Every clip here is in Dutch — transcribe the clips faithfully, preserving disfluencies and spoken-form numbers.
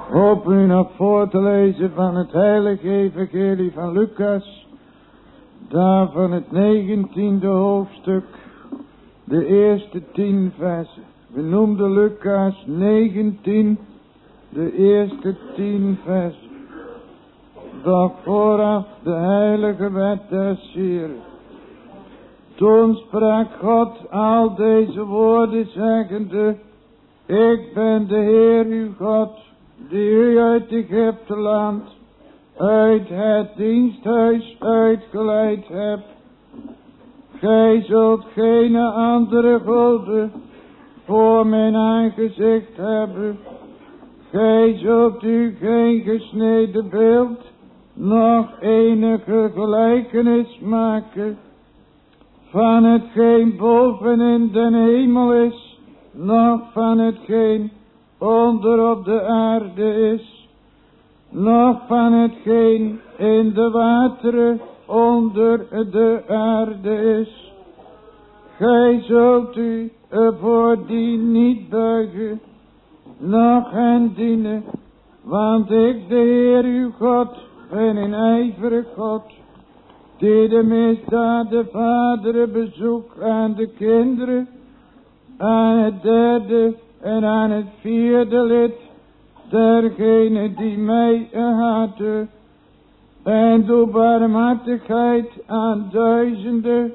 Hoop u nog voor te lezen van het heilige evangelie van Lucas. Daar van het negentiende hoofdstuk. De eerste tien versen. We noemden Lucas negentien. De eerste tien versen. Doch vooraf de heilige wet des Heren. Toen sprak God al deze woorden zeggende. Ik ben de Heer uw God, die u uit Egypte land, uit het diensthuis uitgeleid hebt. Gij zult geen andere goden voor mijn aangezicht hebben. Gij zult u geen gesneden beeld, nog enige gelijkenis maken van hetgeen boven in den hemel is, nog van hetgeen onder op de aarde is, nog van hetgeen in de wateren onder de aarde is. Gij zult u voor die niet buigen, nog hen dienen, want ik, de Heer uw God, ben een ijverig God, die de misdaden vaderen bezoek aan de kinderen, aan het derde en aan het vierde lid dergenen die mij haten, en doe barmhartigheid aan duizenden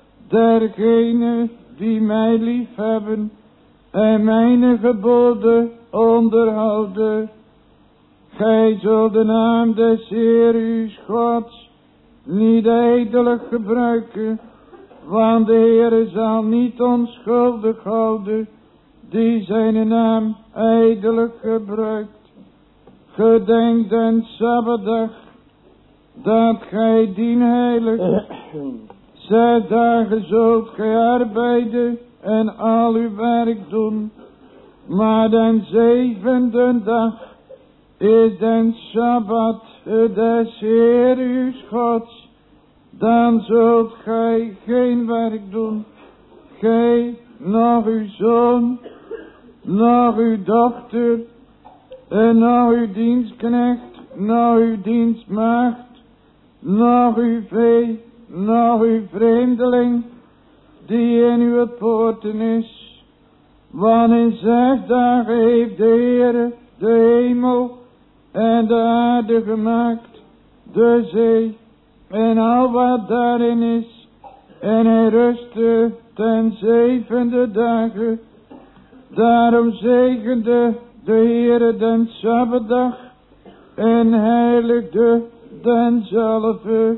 dergenen die mij lief hebben en mijn geboden onderhouden. Gij zult de naam des Heer uw Gods niet ijdelijk gebruiken, want de Heer zal niet onschuldig houden die zijn naam ijdelijk gebruikt. Gedenk den Sabbatdag, dat gij dien heilig. Zes dagen zult gij arbeiden en al uw werk doen, maar den zevende dag is den Sabbat des Heer uw Gods. Dan zult gij geen werk doen, gij, nog uw zoon, nog uw dochter, en nog uw dienstknecht, nog uw dienstmaagd, nog uw vee, nog uw vreemdeling, die in uw poorten is. Want in zes dagen heeft de Heer de hemel en de aarde gemaakt, de zee en al wat daarin is, en hij rustte ten zevende dagen. Daarom zegende de Heere den Sabbatdag en heiligde denzelve.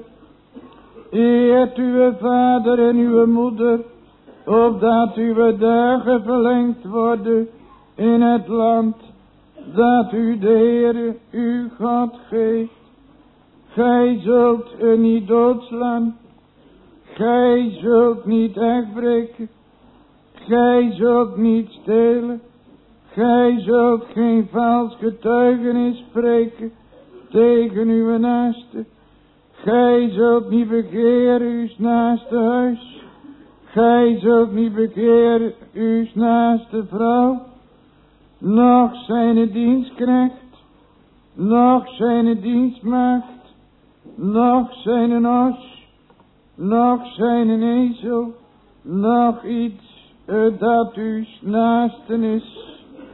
Eert uw vader en uw moeder, opdat uw dagen verlengd worden in het land dat u de Heere uw God geeft. Gij zult u niet doodslaan, gij zult niet echtbreken, gij zult niet stelen, gij zult geen vals getuigenis spreken tegen uw naaste. Gij zult niet begeren uw naaste huis, gij zult niet begeren uw naaste vrouw, noch zijn dienstknecht, noch zijn dienstmaagd, noch zijn os, noch zijn ezel, noch iets dat uw naasten is.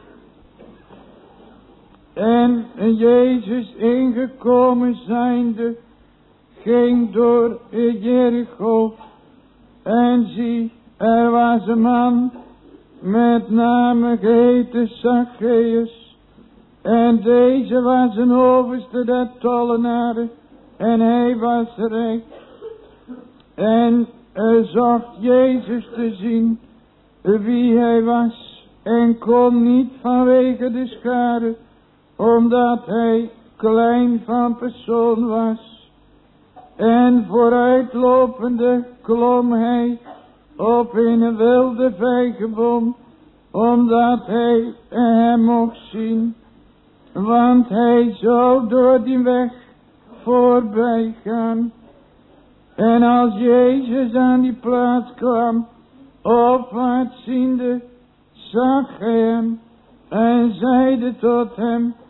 En Jezus ingekomen zijnde, ging door Jericho, en zie, er was een man met name geheten Zacchaeus, en deze was een overste der tollenaren, en hij was rijk, en hij zocht Jezus te zien, wie hij was, en kon niet vanwege de schare, omdat hij klein van persoon was. En vooruitlopende klom hij op een wilde vijgenboom, omdat hij hem mocht zien, want hij zou door die weg voorbij gaan. En als Jezus aan die plaats kwam, opwaarts ziende, zag hij hem en zeide tot hem,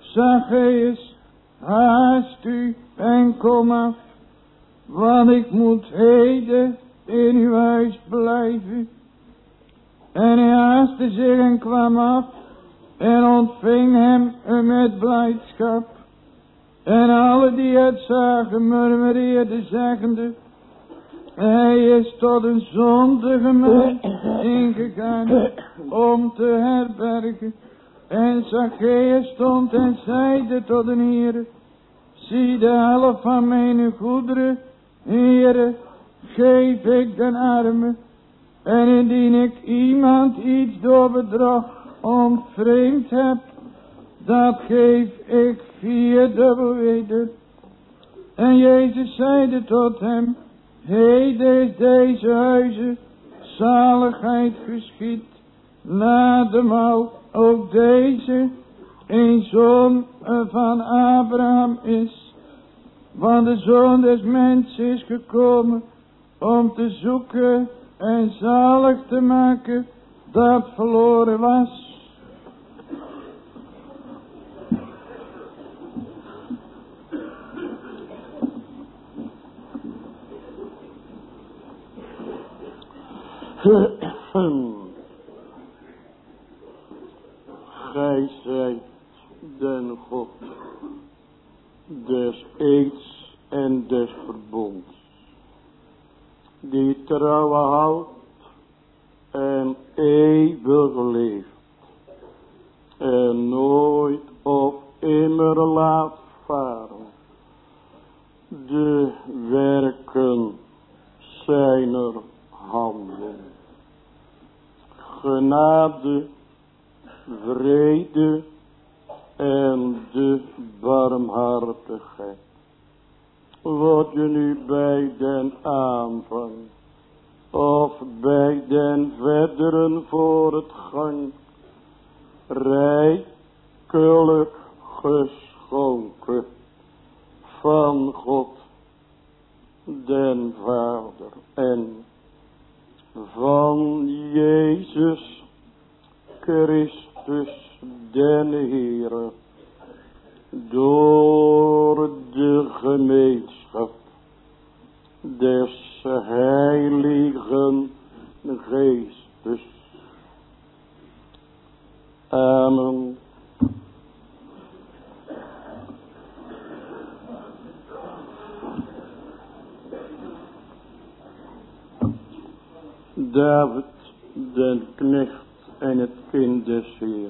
Zacchaeus, haast u en kom af, want ik moet heden in uw huis blijven. En hij haastte zich en kwam af en ontving hem met blijdschap. En alle die het zagen murmureerden zeggende, hij is tot een zondige mens ingegaan om te herbergen. En Zacchaeus stond en zeide tot de Heere, zie de helft van mijn goederen, Heere, geef ik den armen. En indien ik iemand iets door bedrog ontvreemd heb, dat geef ik vierdubbel weder. En Jezus zeide tot hem, heden is deze huizen zaligheid geschied, nademaal ook deze een zoon van Abraham is. Want de zoon des mensen is gekomen om te zoeken en zalig te maken dat verloren was. Gij zijt den God des eeds en des verbonds, die trouw houdt en eeuwig leeft, en nooit of immer laat varen de werken zijner handen. Genade, vrede en de barmhartigheid wordt je nu bij den aanvang of bij den verderen voortgang rijkelijk geschonken van God den Vader en van Jezus Christus den Heere, door de gemeenschap des Heiligen Geestes. Amen. David, den knecht en het kind des Heeren.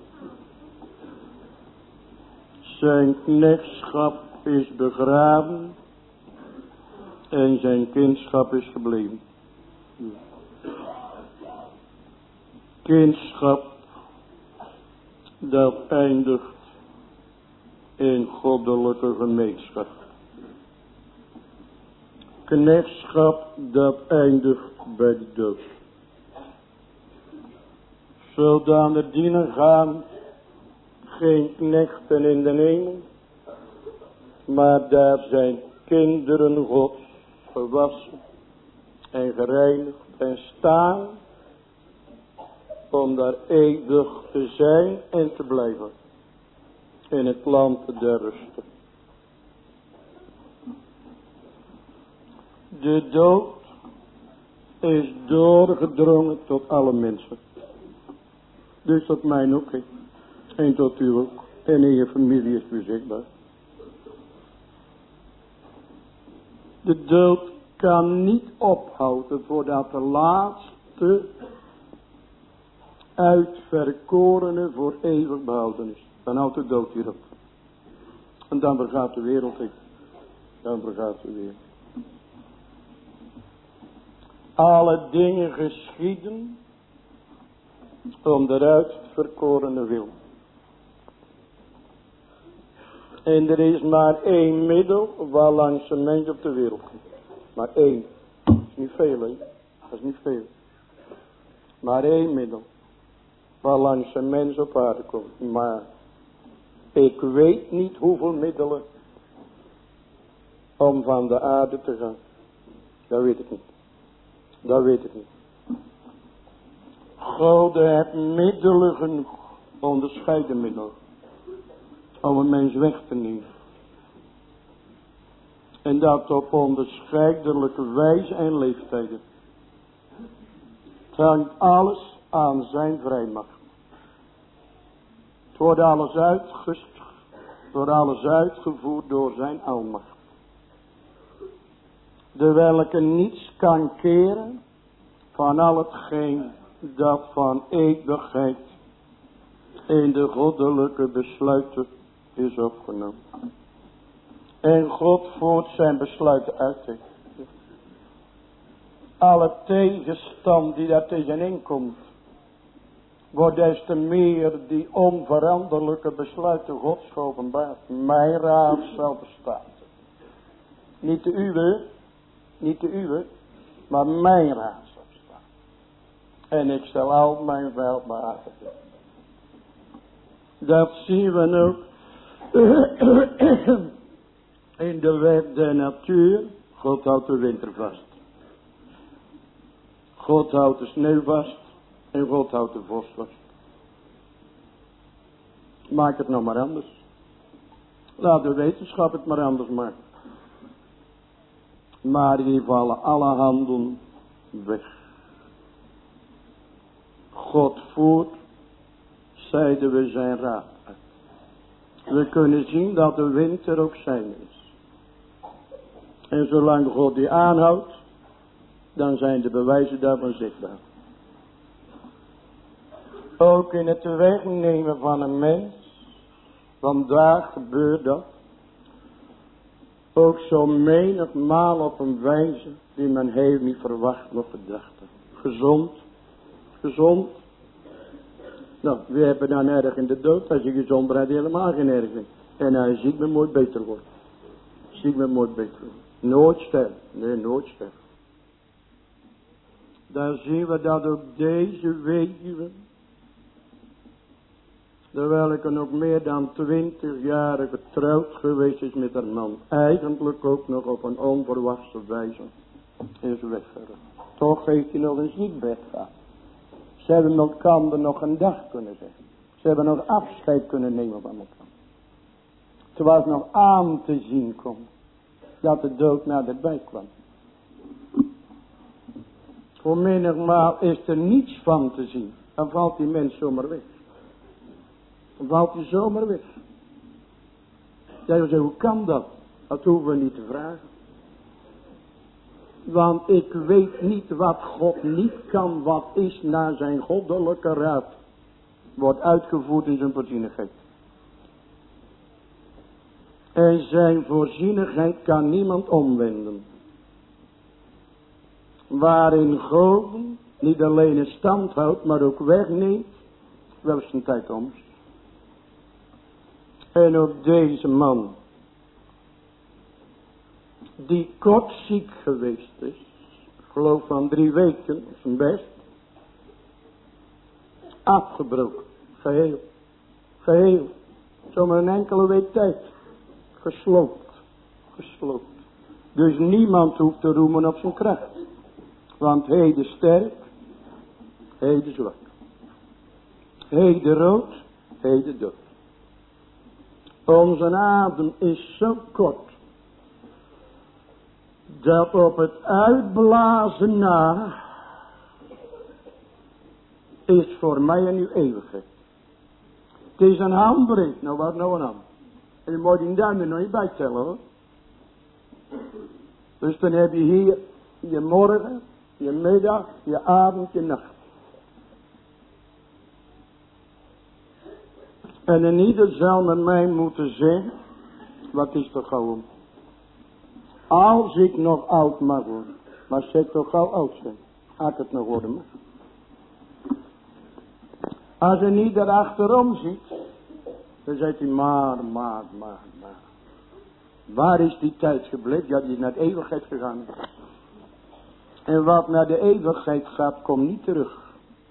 Zijn knechtschap is begraven en zijn kindschap is gebleven. Kindschap dat eindigt in goddelijke gemeenschap. Knechtschap dat eindigt bij de dood. Zodanig dienen gaan geen knechten in de hemel, maar daar zijn kinderen Gods gewassen en gereinigd en staan om daar eeuwig te zijn en te blijven in het land der rust. De dood is doorgedrongen tot alle mensen. Dus tot mij ook. En tot u ook. En in je familie is beschikbaar. De dood kan niet ophouden voordat de laatste uitverkorene voor eeuwig behouden is. Dan houdt de dood hier op. En dan vergaat de wereld in. Dan vergaat de wereld. Alle dingen geschieden om de uitverkorene wil. En er is maar één middel waarlangs een mens op de wereld komt. Maar één. Dat is niet veel, hè? Dat is niet veel. Maar één middel waarlangs een mens op aarde komt. Maar ik weet niet hoeveel middelen om van de aarde te gaan. Dat weet ik niet. Dat weet ik niet. God heeft middelen genoeg. Onderscheiden middelen. om een mens weg te nemen. En dat op onderscheidelijke wijze en leeftijden. Het hangt alles aan zijn vrijmacht. Het wordt alles uitgesteld, het wordt alles uitgevoerd door zijn almacht. De welke niets kan keren van al hetgeen dat van eeuwigheid in de goddelijke besluiten is opgenomen. En God voert zijn besluiten uit. Alle tegenstand die daar tegenin komt, wordt des te meer die onveranderlijke besluiten Gods geopenbaard. Mijn raad zal bestaan. Niet de uwe, niet de uwe, maar mijn raad zal bestaan. En ik zal al mijn welbehagen doen. Dat zien we ook in de wet der natuur. God houdt de winter vast. God houdt de sneeuw vast. En God houdt de vos vast. Maak het nou maar anders. Laat de wetenschap het maar anders maken. Maar die vallen alle handen weg. God voert, zeiden we, zijn raad uit. We kunnen zien dat de winter ook zijn is. En zolang God die aanhoudt, dan zijn de bewijzen daarvan zichtbaar. Ook in het wegnemen van een mens, vandaag gebeurt dat. Ook zo menigmaal op een wijze die men heel niet verwacht nog gedacht heeft. Gezond, gezond. Nou, we hebben dan erg in de dood. Als je gezond bent, helemaal geen erg in. En hij ziet me mooi beter worden. Ziet me mooi beter worden. Nooit sterven. Nee, nooit sterven. Dan zien we dat ook deze weduwe, terwijl ik nog meer dan twintig jaar getrouwd geweest is met haar man, eigenlijk ook nog op een onverwachte wijze is weggegaan. Toch heeft hij nog eens niet weggaan. Ze hebben elkaar nog een dag kunnen zeggen. Ze hebben nog afscheid kunnen nemen van elkaar. Het was nog aan te zien komen dat de dood naderbij kwam. Voor menigmaal is er niets van te zien. Dan valt die mens zomaar weg. Dan valt hij zomaar weg. Jij zegt, hoe kan dat? Dat hoeven we niet te vragen. Want ik weet niet wat God niet kan, wat is naar zijn goddelijke raad. Wordt uitgevoerd in zijn voorzienigheid. En zijn voorzienigheid kan niemand omwenden. Waarin God niet alleen in stand houdt, maar ook wegneemt, wel zijn tijd om. En ook deze man, die kort ziek geweest is, ik geloof van drie weken, op zijn best, afgebroken, geheel, geheel, zomaar een enkele week tijd, gesloopt, gesloopt. Dus niemand hoeft te roemen op zijn kracht. Want heden sterk, heden zwak. Heden rood, heden dood. Onze adem is zo kort, dat op het uitblazen na, is voor mij en uw eeuwigheid. Het is een handbreed, nou wat nou een hand. En je moet die duim er nog niet bij tellen hoor. Dus dan heb je hier je morgen, je middag, je avond, je nacht. En in ieder zal met mij moeten zeggen, wat is toch gauw om? Als ik nog oud mag worden, maar zeg toch gauw oud zijn, ga ik het nog worden mag. Als een ieder achterom ziet, dan zegt hij maar, maar, maar, maar. Waar is die tijd gebleven? Ja, die is naar de eeuwigheid gegaan. En wat naar de eeuwigheid gaat, komt niet terug.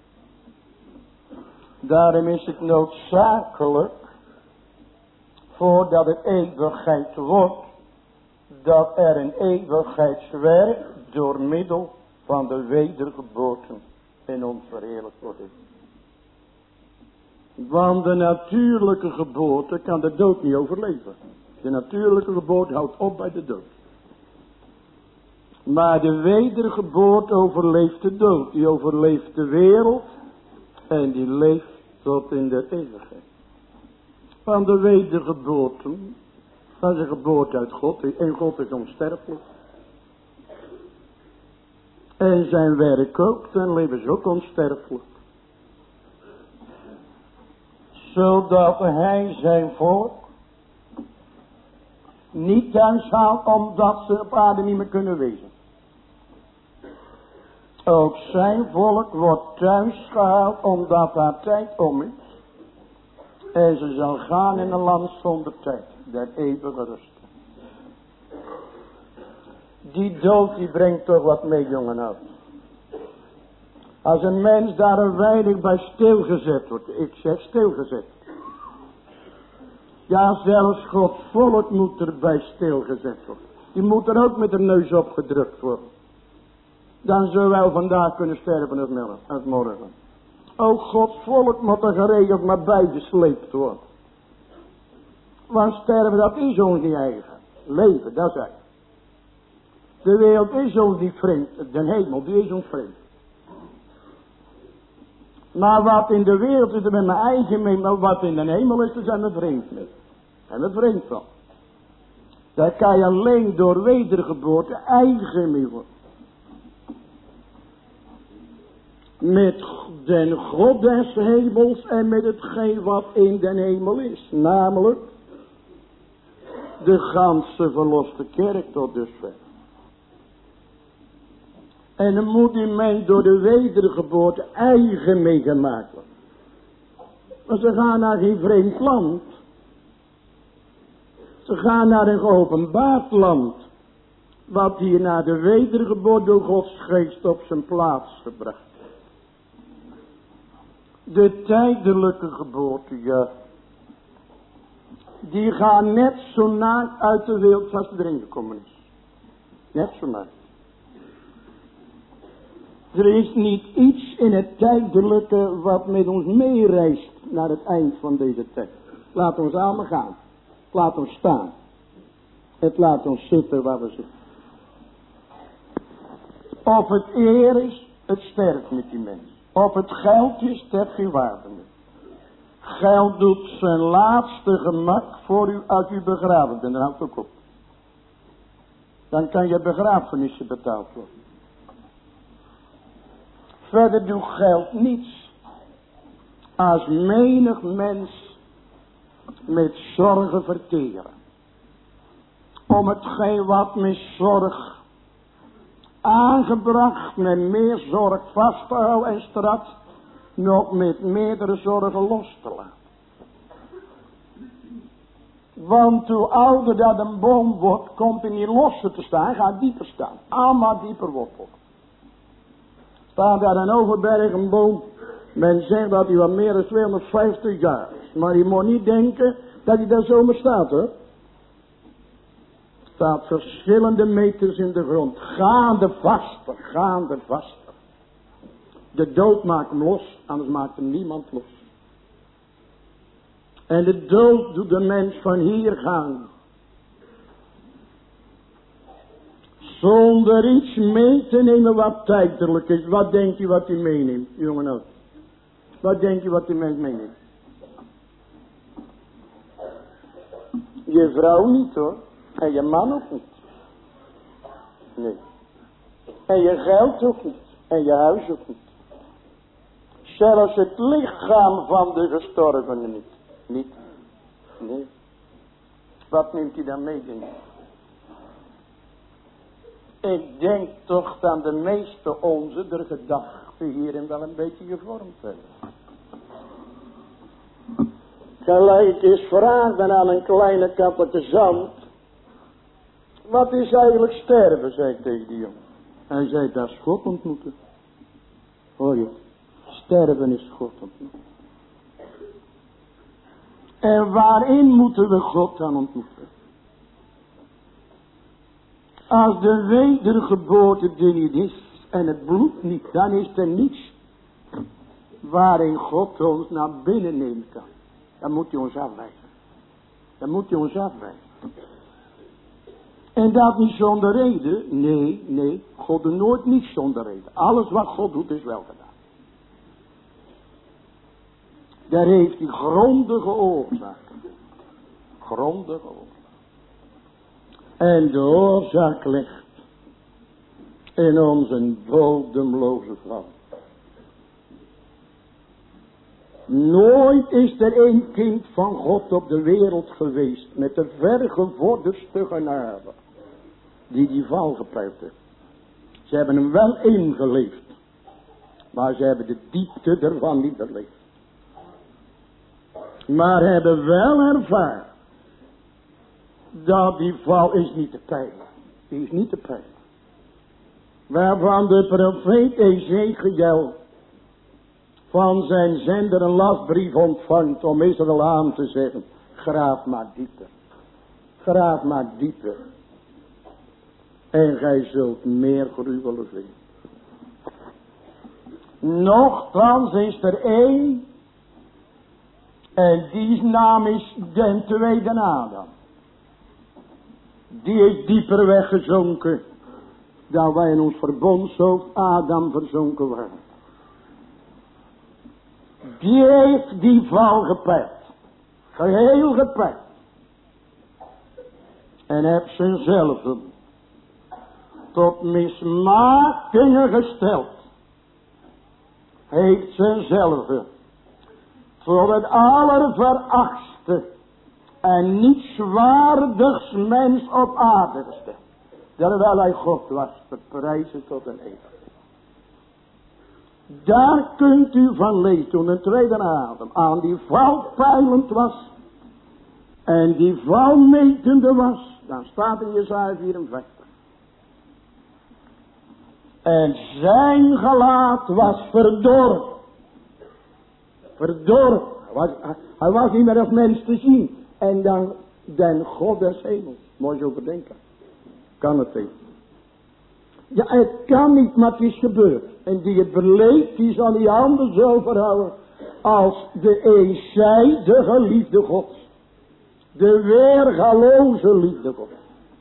Daarom is het noodzakelijk, voordat het eeuwigheid wordt, dat er een eeuwigheidswerk door middel van de wedergeboorte in ons verheerlijkt wordt. Want de natuurlijke geboorte kan de dood niet overleven. De natuurlijke geboorte houdt op bij de dood. Maar de wedergeboorte overleeft de dood. Die overleeft de wereld. En die leeft tot in de eeuwigheid. Van de wedergeboorte. Dat is een geboorte uit God. En God is onsterfelijk. En zijn werk ook. Zijn leven is ook onsterfelijk. Zodat hij zijn volk niet thuis haalt omdat ze op aarde niet meer kunnen wezen. Ook zijn volk wordt thuis gehaald omdat haar tijd om is. En ze zal gaan in een land zonder tijd. Der eeuwige rust. Die dood die brengt toch wat mee, jongen uit. Als een mens daar een weinig bij stilgezet wordt. Ik zeg stilgezet. Ja, zelfs Gods volk moet erbij stilgezet worden. Die moet er ook met de neus op gedrukt worden. Dan zullen wij vandaag kunnen sterven als morgen. Ook Gods volk moet er geregeld maar bijgesleept worden. Want sterven, dat is ons niet eigen. Leven, dat is eigen. De wereld is ons niet vreemd. De hemel, die is ons vreemd. Maar wat in de wereld is er met mijn eigen mee. Maar wat in de hemel is, daar zijn we vreemd mee. En we vreemd van. Daar kan je alleen door wedergeboorte eigen mee worden. Met den God des hemels en met hetgeen wat in den hemel is. Namelijk de ganse verloste kerk tot dusver. En dan moet die mens door de wedergeboorte eigen meegemaakt worden. Maar ze gaan naar geen vreemd land. Ze gaan naar een geopenbaard land. Wat hier na de wedergeboorte door Gods geest op zijn plaats gebracht. De tijdelijke geboorte, ja. Die gaan net zo naakt uit de wereld als ze erin gekomen is. Net zo naakt. Er is niet iets in het tijdelijke wat met ons meereist naar het eind van deze tijd. Laat ons allemaal gaan. Laat ons staan. Het laat ons zitten waar we zitten. Of het eer is, het sterft met die mens. Of het geld is, het heeft geen waarde meer. Geld doet zijn laatste gemak voor u uit uw begraven. En dan houdt het ook op. Dan kan je begrafenissen betaald worden. Verder doet geld niets. Als menig mens met zorgen verteren. Om hetgeen wat met zorg aangebracht met meer zorg vast te houden en straks nog met meerdere zorgen los te laten. Want hoe ouder dat een boom wordt, komt hij niet losser te staan, hij gaat dieper staan. Allemaal dieper wortelen. Staat daar een overberg een boom, men zegt dat hij wat meer dan tweehonderdvijftig jaar is. Maar je moet niet denken dat hij daar zomaar staat, hoor. Staat verschillende meters in de grond. Gaande vaster, gaande vaster. De dood maakt hem los, anders maakt hem niemand los. En de dood doet de mens van hier gaan. Zonder iets mee te nemen wat tijdelijk is. Wat denk je wat hij meeneemt, jongen? Wat denk je wat die mens meeneemt? Je vrouw niet, hoor. En je man ook niet. Nee. En je geld ook niet. En je huis ook niet. Zelfs het lichaam van de gestorvene niet. Niet. Nee. Wat neemt hij dan mee, denk ik? Ik denk toch dat de meeste onze de gedachten hierin wel een beetje gevormd hebben. Gelijk is vragen aan een kleine kappetje zand. Wat is eigenlijk sterven, zei ik tegen die jongen. Hij zei, dat is God ontmoeten. Hoor je, sterven is God ontmoeten. En waarin moeten we God dan ontmoeten? Als de wedergeboorte er niet is en het bloed niet, dan is er niets. waarin God ons naar binnen nemen kan. Dan moet hij ons afwijzen. Dan moet hij ons afwijzen. En dat niet zonder reden. Nee, nee. God doet nooit niet zonder reden. Alles wat God doet is wel gedaan. Daar heeft hij grondige oorzaken. Grondige oorzaken. En de oorzaak ligt in onze bodemloze val. Nooit is er een kind van God op de wereld geweest met de vergevorderdste genade die die val gepleegd heeft. Ze hebben hem wel ingeleefd, maar ze hebben de diepte ervan niet beleefd. Maar hebben wel ervaren dat die val is niet te peilen. Die is niet te peilen. Waarvan de profeet Ezekiel van zijn zender een lastbrief ontvangt om Israël aan te zeggen: graaf maar dieper. Graaf maar dieper. En gij zult meer gruwelen zien. Nochtans is er één. En die naam is den tweede Adam. Die is dieper weggezonken dan wij in ons verbondshoofd Adam verzonken waren. Die heeft die val gepakt. Geheel gepakt. En heeft zichzelf tot mismakingen gesteld. Heeft zichzelf tot het allerverachtste en nietswaardigs mens op aarde gesteld. Terwijl hij God was, verprijzen tot een eeuwig. Daar kunt u van lezen toen een tweede Adam aan die val peilend was. En die val metende was. Dan staat in Jesaja vierenvijftig. En zijn gelaat was verdorven. Verdorven. Hij was, hij was niet meer als mens te zien. En dan den God des hemels. Mooi zo bedenken. Kan het niet. Ja, het kan niet, maar het is gebeurd. En die het beleeft, die zal die handen zo verhouden. Als de eenzijdige liefde Gods. De weergaloze liefde Gods.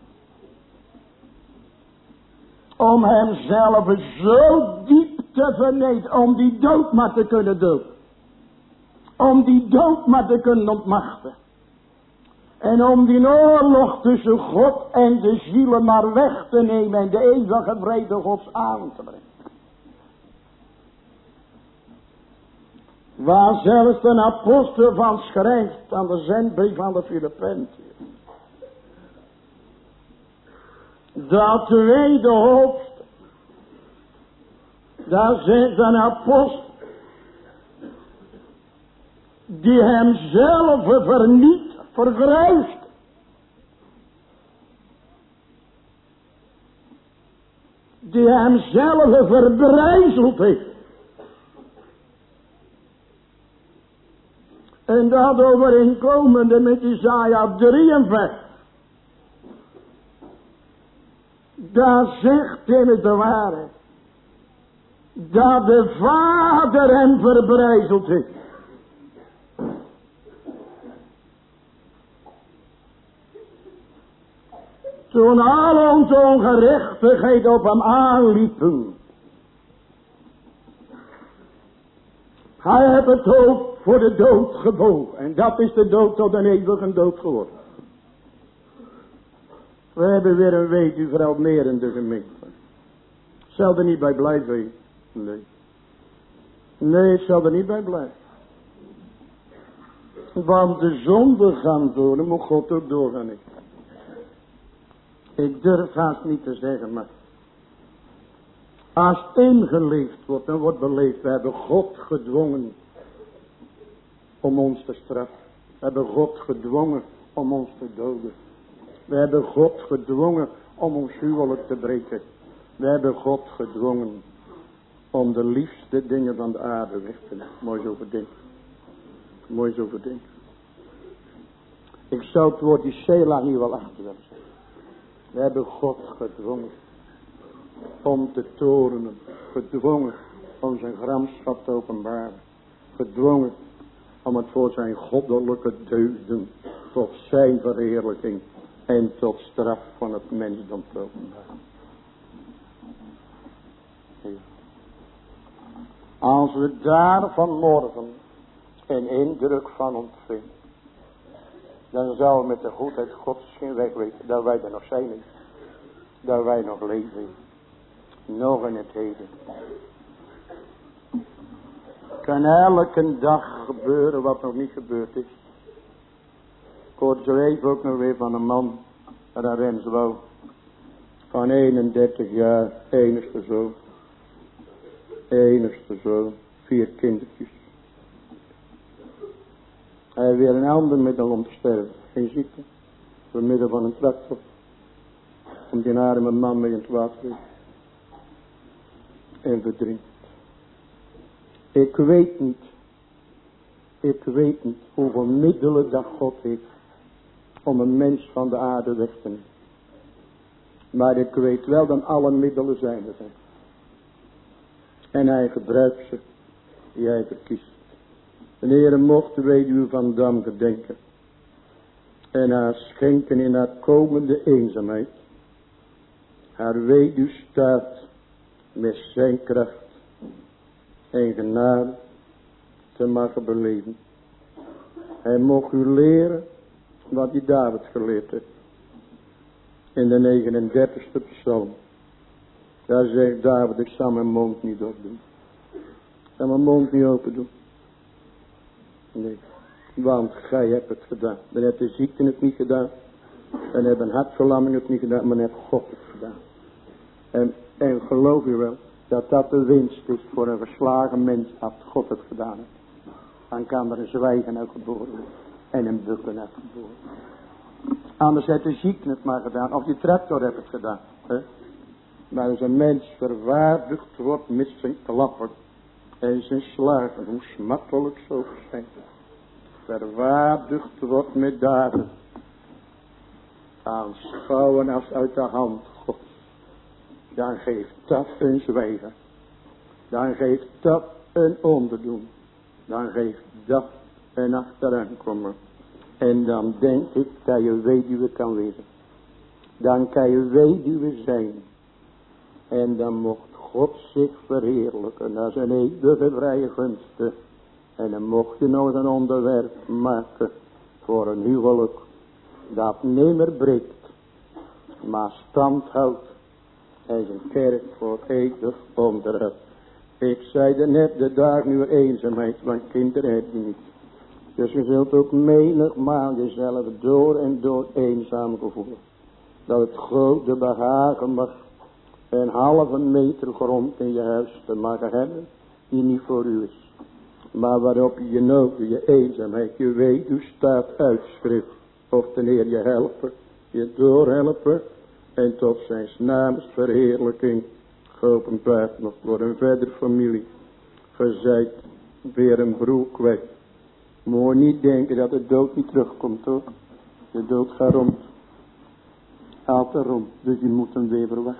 Om hemzelf zo diep te vernederen. Om die dood maar te kunnen doden. Om die dood maar te kunnen ontmachten. En om die oorlog tussen God en de zielen maar weg te nemen. En de eeuwige vrede Gods aan te brengen. Waar zelfs een apostel van schrijft aan de zendbrief van de Filippenzen. Dat tweede hoofdstuk. Daar zegt een apostel. Die hemzelf verniet, vergruist. Die hemzelf verbrijzeld heeft. En dat overeenkomende met Jesaja drieënvijftig. Daar zegt in het ware. Dat de Vader hem verbrijzeld heeft. Toen al onze ongerechtigheid op hem aanliepen. Hij heeft het hoofd voor de dood gebogen. En dat is de dood tot een eeuwige dood geworden. We hebben weer een week u vooral meer in de gemeente. Zal er niet bij blijven. Nee. Nee, ik zal er niet bij blijven. Want de zonde gaan door, dan moet God ook doorgaan. Ik. Ik durf haast niet te zeggen, maar als het ingeleefd wordt, dan wordt beleefd. We hebben God gedwongen om ons te straffen. We hebben God gedwongen om ons te doden. We hebben God gedwongen om ons huwelijk te breken. We hebben God gedwongen om de liefste dingen van de aarde weg te nemen. Mooi zo verdenken. Mooi zo verdenken. Ik zou het woord die Selah hier wel achter willen zeggen. We hebben God gedwongen om te torenen, gedwongen om zijn gramschap te openbaren. gedwongen om het voor zijn goddelijke deugden tot zijn verheerlijking en tot straf van het mensdom te openbaren. Als we daar vanmorgen een indruk van ontvingen, dan zou we met de goedheid Gods geen weg weten dat wij er nog zijn. Dat wij nog leven. Nog in het heden. Kan elke dag gebeuren wat nog niet gebeurd is. Ik hoorde zo even ook nog weer van een man daar in Renswouw. Van eenendertig jaar, enigste zoon. Enigste zoon, vier kindertjes. Hij weer een ander middel om te sterven. Geen ziekte. Door middel van een tractor. Komt die arme man mee in het water. En verdrinkt. Ik weet niet. Ik weet niet hoeveel middelen dat God heeft. Om een mens van de aarde weg te nemen. Maar ik weet wel dat alle middelen zijn er zijn. En hij gebruikt ze. Die hij verkiest. De Heere mocht de weduwe van Dam gedenken. En haar schenken in haar komende eenzaamheid. Haar weduw staat met zijn kracht en genade te mogen beleven. Hij mocht u leren wat die David geleerd heeft. In de negenendertigste psalm. Daar zegt David, ik zal mijn mond niet opdoen. Ik zal mijn mond niet open doen. Nee, want gij hebt het gedaan. Dan heeft de ziekte het niet gedaan. Dan heeft een hartverlamming het niet gedaan, maar dan heeft God het gedaan. En, en geloof u wel, dat dat de winst is voor een verslagen mens, dat God het gedaan heeft. Dan kan er een zwijgen uit geboren worden. En een bukken uit geboren worden. Anders heeft de ziekte het maar gedaan, of die tractor heeft het gedaan. Hè? Maar als een mens verwaardigd wordt met zijn klappen en zijn slagen, hoe smartelijk zo zijn. Verwaardigd wordt met daden. Aanschouwen als uit de hand Gods. Dan geeft dat een zwijgen. Dan geeft dat een onderdoen. Dan geeft dat een achteruitkomen. En dan denk ik dat je weduwe kan wezen. Dan kan je weduwe zijn. En dan mocht God zich verheerlijken als een eeuwige vrije gunsten. En dan mocht je nog een onderwerp maken voor een huwelijk dat nimmer breekt, maar stand houdt en zijn kerk voor eeuwig onderhoudt. Ik zei er net, de dag nu eenzaamheid, want kinderen heb je niet. Dus je zult ook menigmaal jezelf door en door eenzaam gevoelen. Dat het grote behagen mag een halve meter grond in je huis te mogen hebben, die niet voor u is. Maar waarop je je nood, je eenzaamheid, je weet, u staat uitschrift. Of de Heer je helpen, je doorhelpen. En tot zijn naams verheerlijking geopenbaard nog voor een verder familie. Gezijt weer een broer kwijt. Moet niet denken dat de dood niet terugkomt hoor. De dood gaat rond. Altijd rond. Dus je moet hem weer verwachten.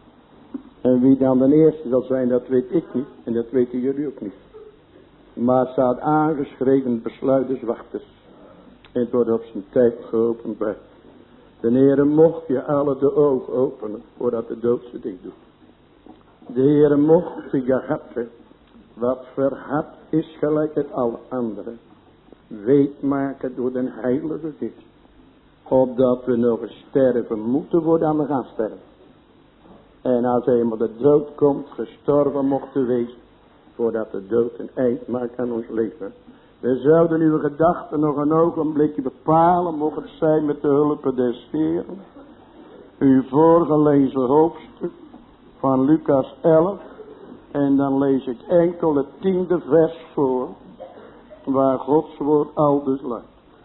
En wie dan de eerste zal zijn, dat weet ik niet. En dat weten jullie ook niet. Maar het staat aangeschreven besluiters wachters. En het wordt op zijn tijd geopenbaard. De Heere mocht je alle de ogen openen voordat de dood ze dicht doet. De Heere mocht je harten, wat verhard is gelijk het alle andere, weet maken door den heilige geest. Opdat we nog eens sterven moeten worden aan we gaan sterven. En als eenmaal de dood komt, gestorven mochten wezen, voordat de dood een eind maakt aan ons leven. We zouden uw gedachten nog een ogenblikje bepalen, mocht het zijn met de hulp des Heeren. Uw voorgelezen hoofdstuk van Lucas elf. En dan lees ik enkel het tiende vers voor, waar Gods woord aldus luidt.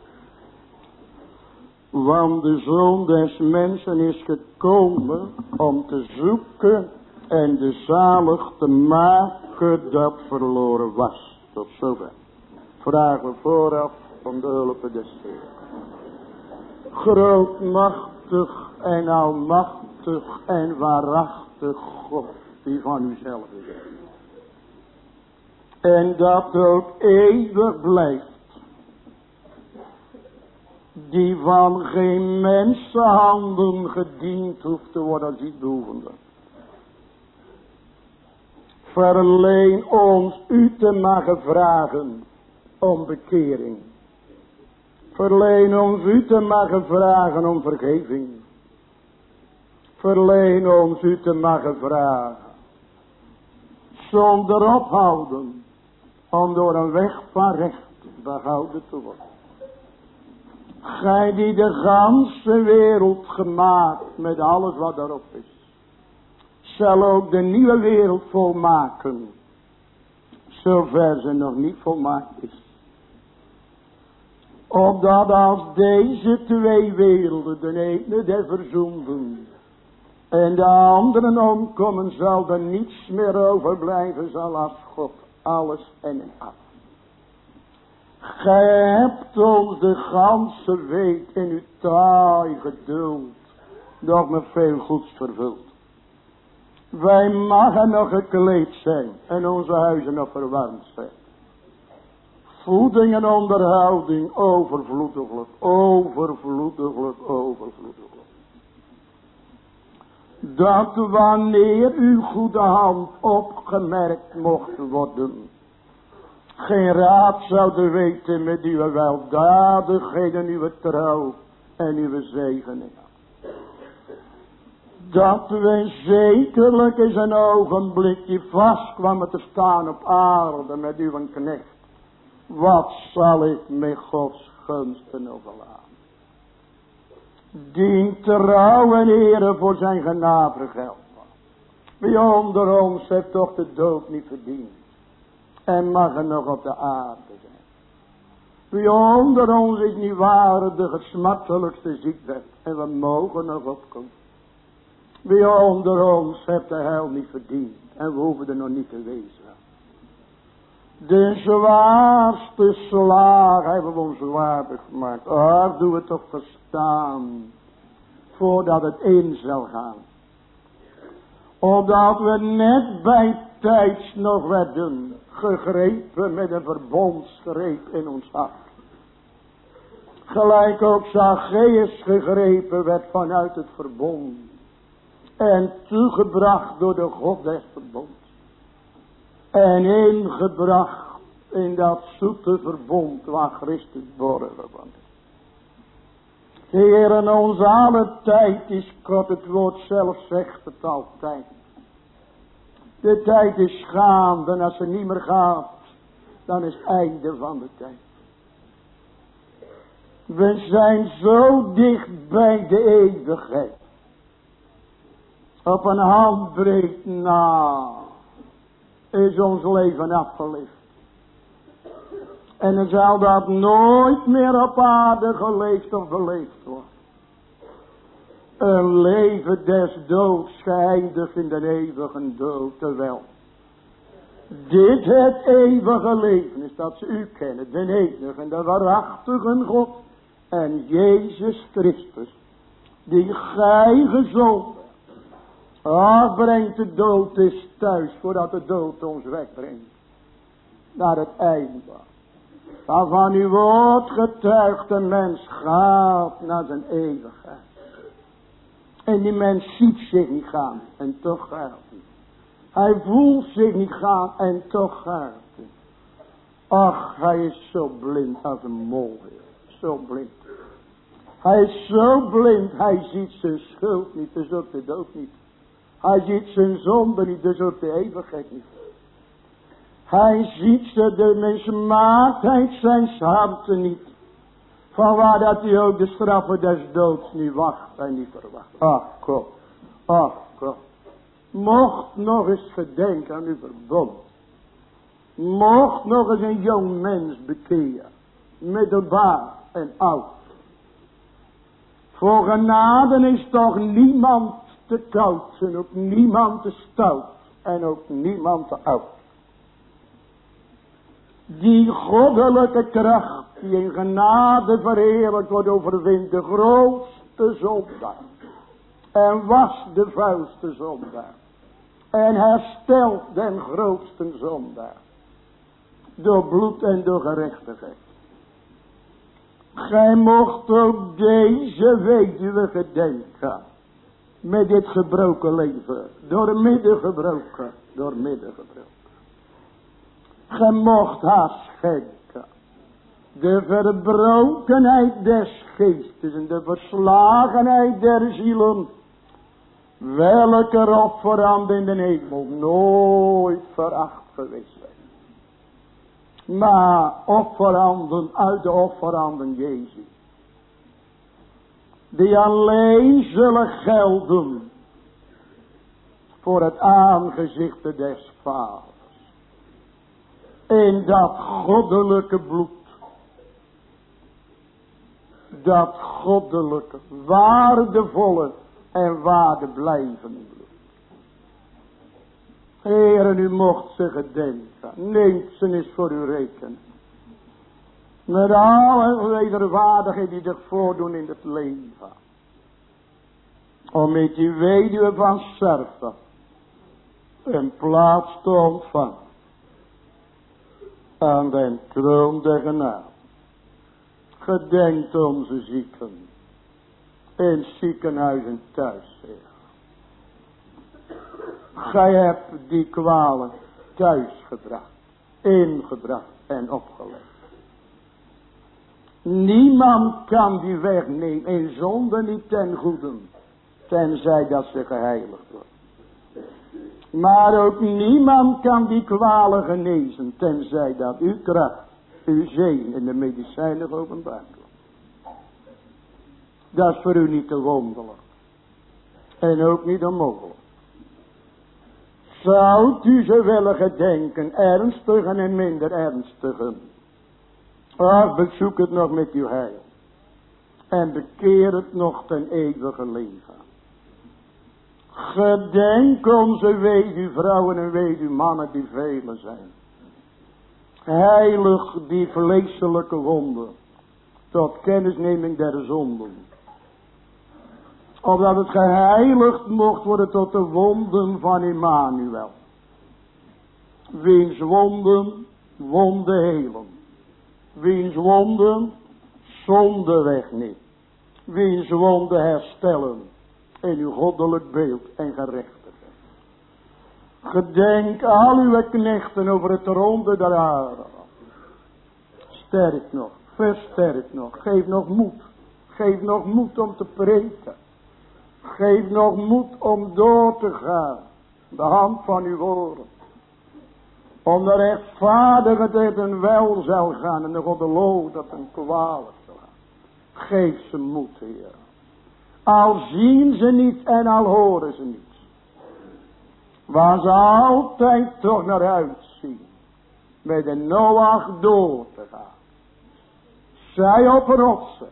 Want de Zoon des Mensen is gekomen om te zoeken en de zalig te maken dat verloren was. Tot zover. Vragen we vooraf om de hulp des Heeren. Grootmachtig en almachtig en waarachtig God, die van uzelf is. En dat ook eeuwig blijft. Die van geen mensenhanden gediend hoeft te worden als die behoevende. Verleen ons u te mogen vragen om bekering. Verleen ons u te mogen vragen om vergeving. Verleen ons u te mogen vragen. Zonder ophouden. Om door een weg van recht behouden te worden. Gij die de ganse wereld gemaakt met alles wat daarop is. Zal ook de nieuwe wereld volmaken. Zover ze nog niet volmaakt is. Opdat als deze twee werelden, de ene der verzoenden en de andere omkomen, zal er niets meer overblijven, zal als God alles en in alles. Gij hebt ons de ganse week in uw taai geduld, nog met veel goeds vervuld. Wij mogen nog gekleed zijn en onze huizen nog verwarmd zijn. Voeding en onderhouding overvloediglijk, overvloediglijk, overvloediglijk. Dat wanneer uw goede hand opgemerkt mocht worden, geen raad zouden weten met uw weldadigheden, uw trouw en uw zegeningen. Dat we zekerlijk in een ogenblikje vast kwamen te staan op aarde met uw knecht. Wat zal ik met Gods gunsten overlaten? Dien trouw en ere voor zijn genade geldt. Wie onder ons heeft toch de dood niet verdiend. En mag er nog op de aarde zijn. Wie onder ons is niet waardig het smartelijkste ziekte. En we mogen nog opkomen. Wie onder ons heeft de hel niet verdiend. En we hoeven er nog niet te wezen. De zwaarste slag hebben we ons waardig gemaakt. Ach, doe het toch verstaan. Voordat het in zal gaan. Opdat we net bij tijds nog werden gegrepen met een verbondsgreep in ons hart. Gelijk ook Zacchaeus gegrepen werd vanuit het verbond. En toegebracht door de God des verbonds. En ingebracht in dat zoete verbond waar Christus borgen was. Heeren, ons alle tijd is kort, het woord zelf zegt het altijd. De tijd is schaamde en als ze niet meer gaat, dan is het einde van de tijd. We zijn zo dicht bij de eeuwigheid. Op een handbreed na is ons leven afgelicht. En dan zal dat nooit meer op aarde geleefd of beleefd worden. Een leven des doods geëindigd in de eeuwige dood. Terwijl dit het eeuwige leven is dat ze u kennen. De enige en de waarachtige God. En Jezus Christus. Die gij gezonden. Ach, brengt de dood eens thuis. Voordat de dood ons wegbrengt. Naar het einde. Waarvan uw woord getuigt, de mens gaat naar zijn eeuwigheid. En die mens ziet zich niet gaan en toch gaat hij. Hij voelt zich niet gaan en toch gaat hij. Ach, hij is zo blind als een molheer. Zo blind. Hij is zo blind, hij ziet zijn schuld niet, dus ook de dood niet. Hij ziet zijn zonde niet, dus ook de eeuwigheid niet. Hij ziet ze de mismaaktheid zijn harten niet. Vanwaar dat hij ook de straffen des doods niet wacht en niet verwacht. Ach God, ach God. Mocht nog eens gedenken aan uw verbond. Mocht nog eens een jong mens bekeren. Middelbaar en oud. Voor genade is toch niemand te koud en ook niemand te stout. En ook niemand te oud. Die goddelijke kracht die in genade verheerlijk wordt overwint de grootste zondaar. En was de vuilste zondaar. En herstelt den grootste zondaar. door bloed en door gerechtigheid. Gij mocht ook deze weduwe gedenken. Met dit gebroken leven. Door midden gebroken. Door midden gebroken. Gij mocht haar schenken. De verbrokenheid des geestes. En de verslagenheid der zielen. Welke offeranden in de hemel nooit veracht geweest zijn. Maar offeranden uit de offeranden Jezus. Die alleen zullen gelden. Voor het aangezicht des Vaders. In dat goddelijke bloed. Dat goddelijke, waardevolle en waardeblijvende bloed. Heeren, u mocht ze gedenken. Neemt ze eens voor u rekenen. Met alle wederwaardigheden die zich voordoen in het leven. Om met die weduwe van Sarfta een plaats te ontvangen. Aan den troon der genade. Gedenkt onze zieken. In ziekenhuizen thuis, Heer. Gij hebt die kwalen thuis gebracht. Ingebracht en opgelegd. Niemand kan die wegnemen in zonde niet ten goede. Tenzij dat ze geheiligd wordt. Maar ook niemand kan die kwalen genezen. Tenzij dat uw kracht, uw zegen in de medicijnen openbaar wordt. Dat is voor u niet te wonderlijk. En ook niet onmogelijk. Zou u ze willen gedenken, ernstigen en minder ernstigen. Ach, bezoek het nog met uw heil. En bekeer het nog ten eeuwige leven. Gedenk onze weduwvrouwen en weduwmannen die velen zijn. Heilig die vleeselijke wonden. Tot kennisneming der zonden. Opdat het geheiligd mocht worden tot de wonden van Emmanuel. Wiens wonden, wonden helen. Wiens wonden, zonde wegneemt. Wiens wonden herstellen. In uw goddelijk beeld en gerechtigheid. Gedenk al uw knechten over het ronde der aarde. Sterk nog, versterk nog, geef nog moed. Geef nog moed om te preken. Geef nog moed om door te gaan. De hand van uw woorden. Om de rechtvaardigheid en wel zal gaan. En de goddeloos dat een kwalijk zal gaan. Geef ze moed, Heer. Al zien ze niet en al horen ze niet. Waar ze altijd toch naar uitzien. Met de Noach door te gaan. Zij op rotsen.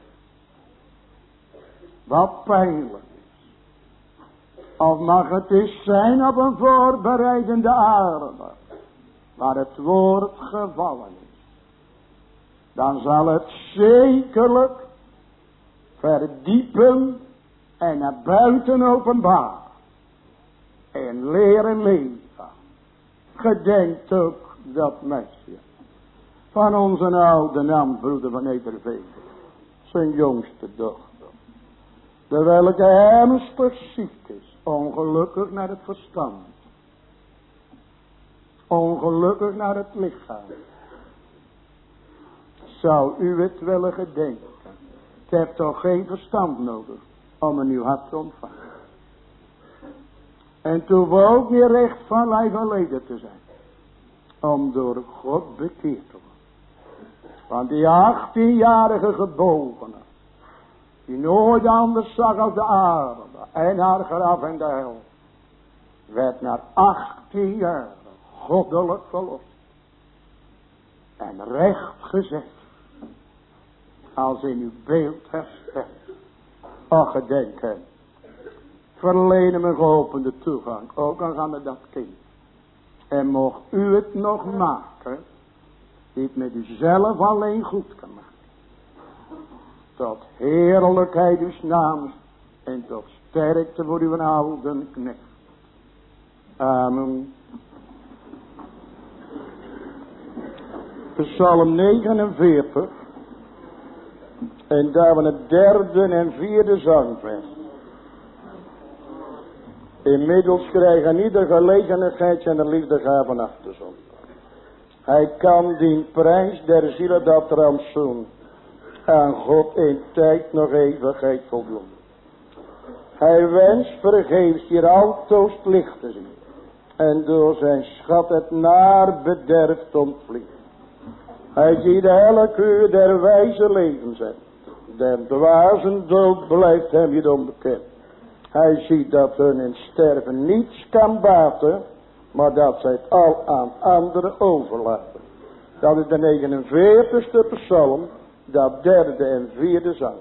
Wat pijnlijk is. Of mag het eens zijn op een voorbereidende aarde. Waar het woord gevallen is. Dan zal het zekerlijk verdiepen en naar buiten openbaar. En leren leven. Gedenkt ook dat meisje. Van onze oude naambroeder van Nederveen. Zijn jongste dochter. De welke ernstig ziek is. Ongelukkig naar het verstand. Ongelukkig naar het lichaam. Zou u het willen gedenken. Het heeft toch geen verstand nodig. Om een nieuw hart te ontvangen. En toen we ook niet recht van lijf en leden te zijn. Om door God bekeerd te worden. Want die achttienjarige gebogene. Die nooit anders zag als de aarde. En haar graf en de hel. Werd na achttien jaar goddelijk verlost. En recht gezet. Als in uw beeld hersteld. Och, gedenk hem. Verleen hem een geopende toegang. Ook aangaande dat kind. En mocht u het nog maken. Die het met uzelf alleen goed kan maken. Tot heerlijkheid uw naams. En tot sterkte voor uw oude knecht. Amen. Psalm negenenveertig. En daar we het derde en vierde zangvers. Inmiddels krijgen ieder gelegenheid zijn de liefdegave af te zonden. Hij kan die prijs der zielen dat rantsoen aan God in tijd nog eeuwigheid voldoen. Hij wenst vergeefs hier altoos het licht te zien en door zijn schat het naar bederf te ontvliegen. Hij ziet elk uur der wijze leven zijn, der dwazen dood blijft hem niet onbekend. Hij ziet dat hun in sterven niets kan baten, maar dat zij het al aan anderen overlaten. Dat is de negenenveertigste psalm, dat derde en vierde zang.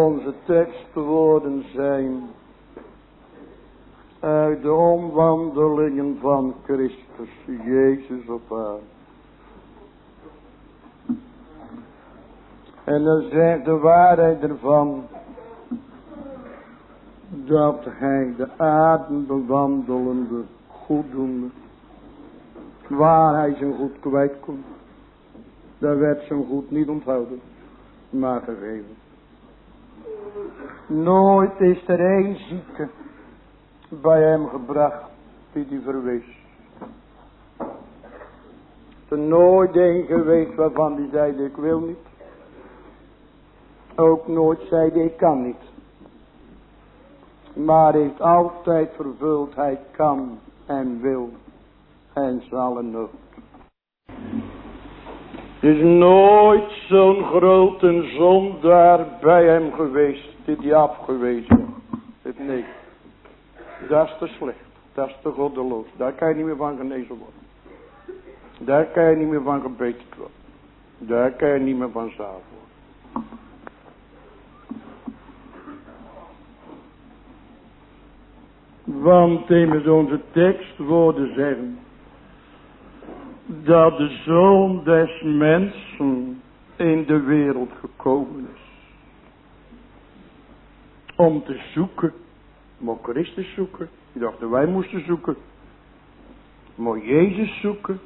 Onze tekstwoorden zijn uit de omwandelingen van Christus Jezus op aarde. En dan zegt de waarheid ervan dat hij de aarde bewandelende goeddoende, waar hij zijn goed kwijt kon, daar werd zijn goed niet onthouden, maar gegeven. Nooit is er één zieke bij hem gebracht die die verwees. Er nooit één geweest waarvan die zeide ik wil niet. Ook nooit zeide ik kan niet. Maar heeft altijd vervuld hij kan en wil en zal en nood. Er is nooit zo'n grote zondaar bij hem geweest die die afgewezen heeft. Nee, dat is te slecht. Dat is te goddeloos. Daar kan je niet meer van genezen worden. Daar kan je niet meer van gebeterd worden. Daar kan je niet meer van zalig worden. Want immers onze tekstwoorden zeggen dat de Zoon des mensen in de wereld gekomen is. Om te zoeken. Mocht Christus zoeken. Die dacht dat wij moesten zoeken. Mocht Jezus zoeken.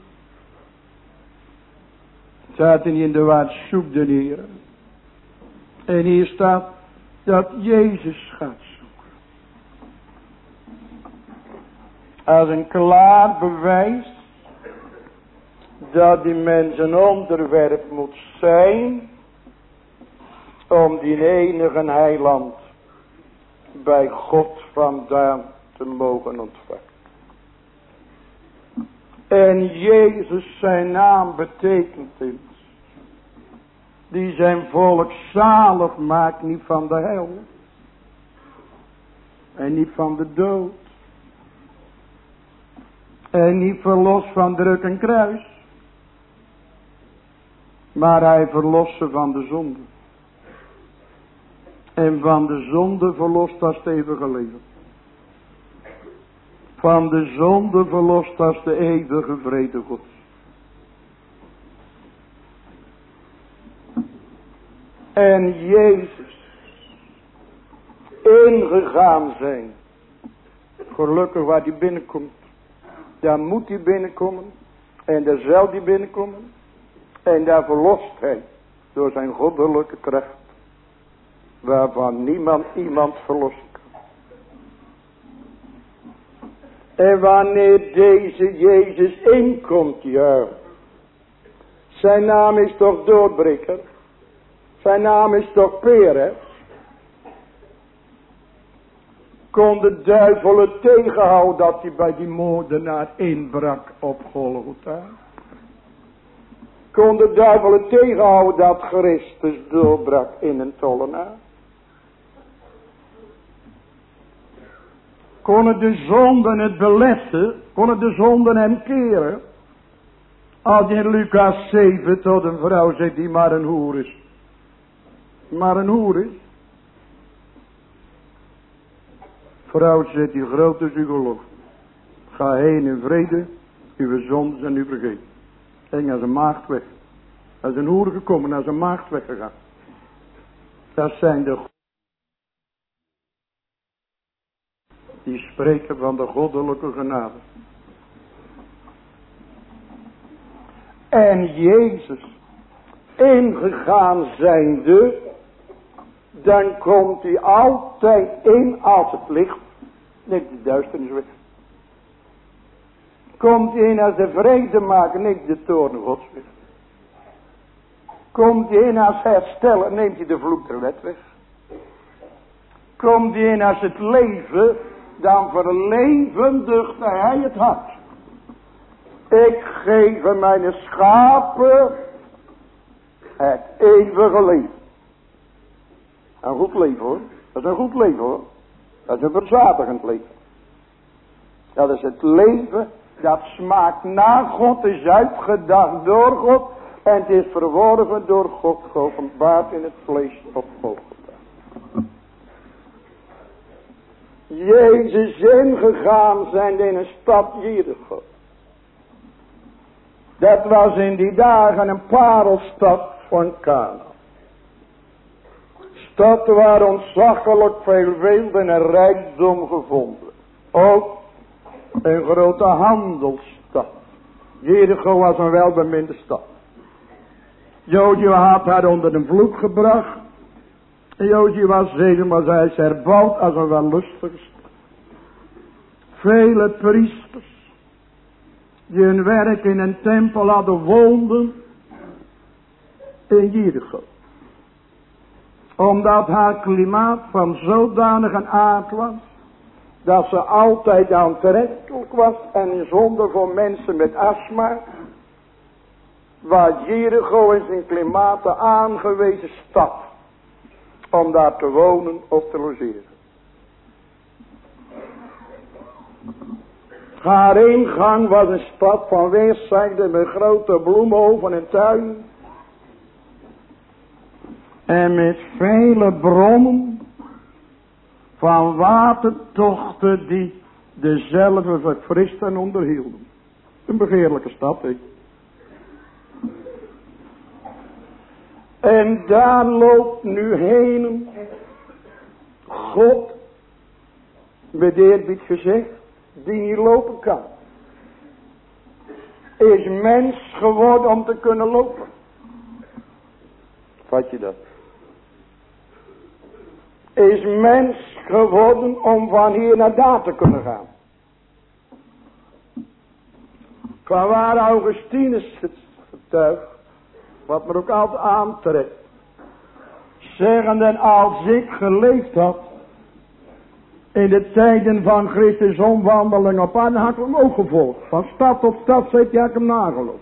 Staat er niet in de waard zoek de Heer. En hier staat dat Jezus gaat zoeken. Als een klaar bewijs dat die mens een onderwerp moet zijn om die enige heiland bij God vandaan te mogen ontvangen. En Jezus zijn naam betekent immers die zijn volk zalig maakt, niet van de hel en niet van de dood en niet verlost van druk en kruis, maar hij verlost ze van de zonde. En van de zonde verlost als het eeuwige leven. Van de zonde verlost als de eeuwige vrede Gods. En Jezus ingegaan zijn. Gelukkig waar hij binnenkomt. Daar moet hij binnenkomen. En daar zal hij binnenkomen. En daar verlost hij door zijn goddelijke kracht. Waarvan niemand iemand verlost kan. En wanneer deze Jezus inkomt, ja. Zijn naam is toch doorbreker. Zijn naam is toch Peres. Kon de duivel het tegenhouden dat hij bij die moordenaar inbrak op Golgotha. Kon de duivel het tegenhouden dat Christus doorbrak in een tollenaar. Konden de zonden het beletten, konden de zonden hem keren. Als in Lucas zeven tot een vrouw zegt die maar een hoer is. Maar een hoer is. Vrouw zegt die groot is uw geloof. Ga heen in vrede, uw zonden zijn u vergeten. En als een maagd weg. Als een hoer gekomen, als een maagd weggegaan. Dat zijn de die spreken van de goddelijke genade. En Jezus ingegaan zijnde, dan komt hij altijd in als het licht, neemt de duisternis weg. Komt hij in als de vrede maken, neemt de toorn Gods weg. Komt hij in als herstellen, neemt hij de vloek der wet weg. Komt hij in als het leven, dan verlevendigt hij het hart. Ik geef mijn schapen het eeuwige leven. Een goed leven hoor. Dat is een goed leven hoor. Dat is een verzadigend leven. Dat is het leven dat smaakt naar God, is uitgedacht door God. En het is verworven door God, geopenbaard in het vlees op Golgotha. Jezus ingegaan zijn in een stad Jericho. Dat was in die dagen een parelstad van Canaan. Stad waar ontzaglijk veel weelde en rijkdom gevonden. Ook een grote handelsstad. Jericho was een welbeminde stad. Jozua had haar onder de vloek gebracht. Jozua was zeker, maar zij is herbouwd als een wellustige stad. Vele priesters die hun werk in een tempel hadden woonden in Jericho. Omdat haar klimaat van zodanige aard was, dat ze altijd aantrekkelijk was en in zonde voor mensen met astma, was Jericho in zijn klimaat de aangewezen stad om daar te wonen of te logeren. Haar ingang was een stad van weerszijde met grote bloemenhoven en tuinen. En met vele bronnen van watertochten die dezelfde verfristen onderhielden. Een begeerlijke stad, hè. En daar loopt nu heen God, met eerbied gezegd, die niet lopen kan. Is mens geworden om te kunnen lopen. Vat je dat? Is mens geworden om van hier naar daar te kunnen gaan. Van waar Augustinus het getuigt, wat me ook altijd aantrekt. Zeggende, als ik geleefd had in de tijden van Christus omwandeling op aarde, had ik hem ook gevolgd. Van stad tot stad zit je, had ik hem nagelopen.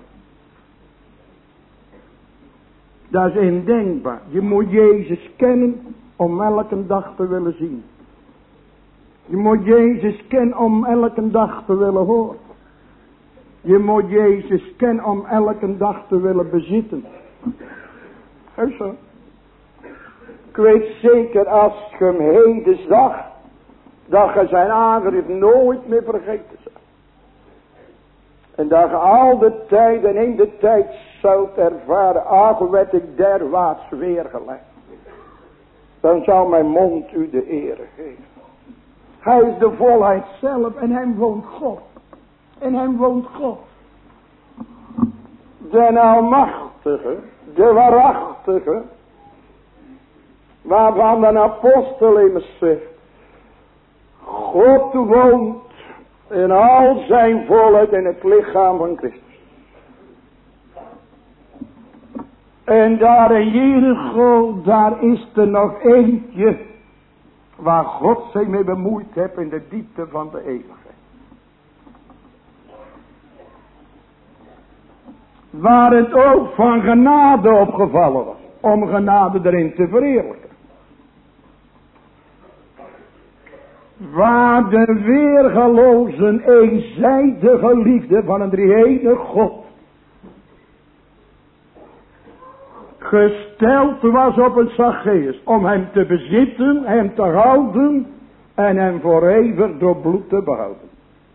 Dat is ondenkbaar. Je moet Jezus kennen om elke dag te willen zien. Je moet Jezus kennen om elke dag te willen horen. Je moet Jezus kennen om elke dag te willen bezitten. Heus zo. Ik weet zeker als je hem heden zag, dat je zijn aangezicht nooit meer vergeten zou. En dat je al de tijd en in de tijd zult ervaren, ach werd ik derwaarts weergelegd. Dan zal mijn mond u de ere geven. Hij is de volheid zelf en hem woont God. En hem woont God. De almachtige, de waarachtige, waarvan de apostel immers zegt, God woont in al zijn volheid in het lichaam van Christus. En daar in Jericho, daar is er nog eentje waar God zich mee bemoeid heeft in de diepte van de eeuwigheid. Waar het ook van genade opgevallen was, om genade erin te verheerlijken. Waar de weergaloze eenzijdige liefde van een drie-enige God gesteld was op een Zacchaeus, om hem te bezitten, hem te houden en hem voor eeuwig door bloed te behouden.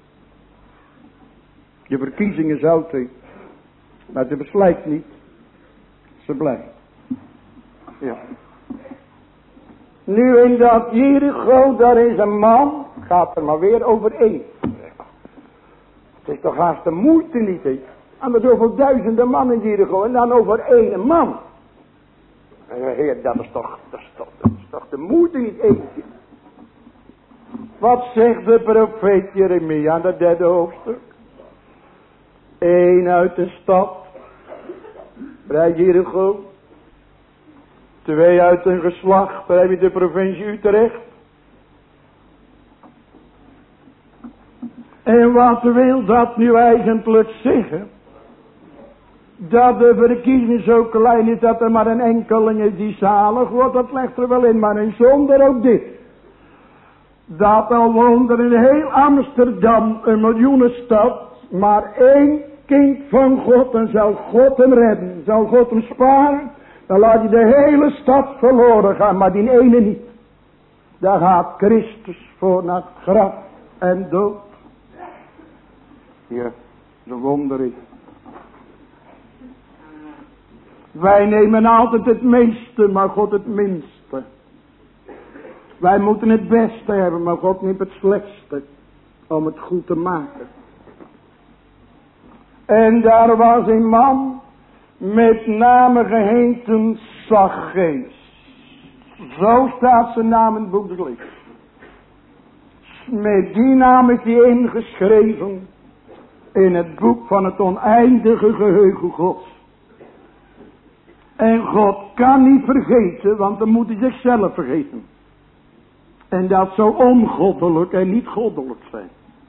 Je verkiezing is altijd, maar ze beslijkt niet, ze blijft. Ja. Nu in dat Jericho, daar is een man, gaat er maar weer over één. Het is toch haast de moeite niet, hè? En er zoveel duizenden mannen in Jericho en dan over één man. Heer, dat is toch, dat is toch, dat is toch de moeite niet eentje. Wat zegt de profeet Jeremia aan het derde hoofdstuk? Eén uit de stad, bij Jericho. Twee uit een geslacht, daar heb je de provincie Utrecht. En wat wil dat nu eigenlijk zeggen? Dat de verkiezing zo klein is dat er maar een enkeling is die zalig wordt, dat legt er wel in, maar in zonder ook dit. Dat al woont er in heel Amsterdam, een miljoenenstad, maar één kind van God en zal God hem redden, zal God hem sparen. Dan laat je de hele stad verloren gaan, maar die ene niet. Daar gaat Christus voor naar het graf en dood. Ja, de wonder is. Wij nemen altijd het meeste, maar God het minste. Wij moeten het beste hebben, maar God neemt het slechtste. Om het goed te maken. En daar was een man. Met name geheten Zacchaeus. Zo staat zijn naam in het boek des levens. Met die naam is hij ingeschreven. In het boek van het oneindige geheugen Gods. En God kan niet vergeten, want dan moet hij zichzelf vergeten. En dat zou ongoddelijk en niet goddelijk zijn.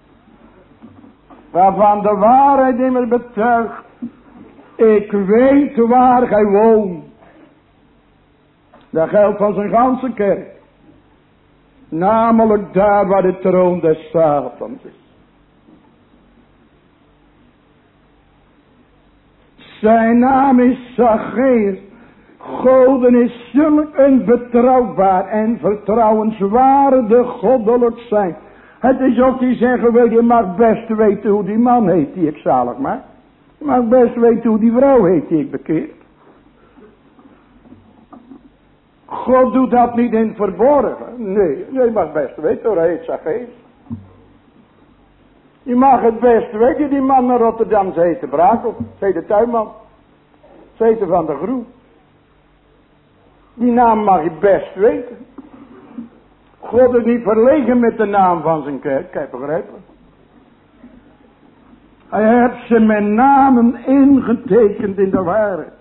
Waarvan de waarheid immers betuigt. Ik weet waar gij woont. Dat geldt van zijn ganse kerk. Namelijk daar waar de troon des Satans is. Zijn naam is Zacchaeus. Goden is zulk een betrouwbaar en vertrouwenswaardig goddelijk zijn. Het is of die zeggen wil, je mag best weten hoe die man heet die ik zalig maak. Je mag best weten hoe die vrouw heet die ik bekeer. God doet dat niet in het verborgen. Nee, je mag best weten hoe hij heet Zacchaeus. Je mag het best weten, die man naar Rotterdam, ze heette Brakel, ze heette Tuinman. Ze heette Van der Groen. Die naam mag je best weten. God is niet verlegen met de naam van zijn kerk, kan je begrijpen. Hij heeft ze met namen ingetekend in de waarheid.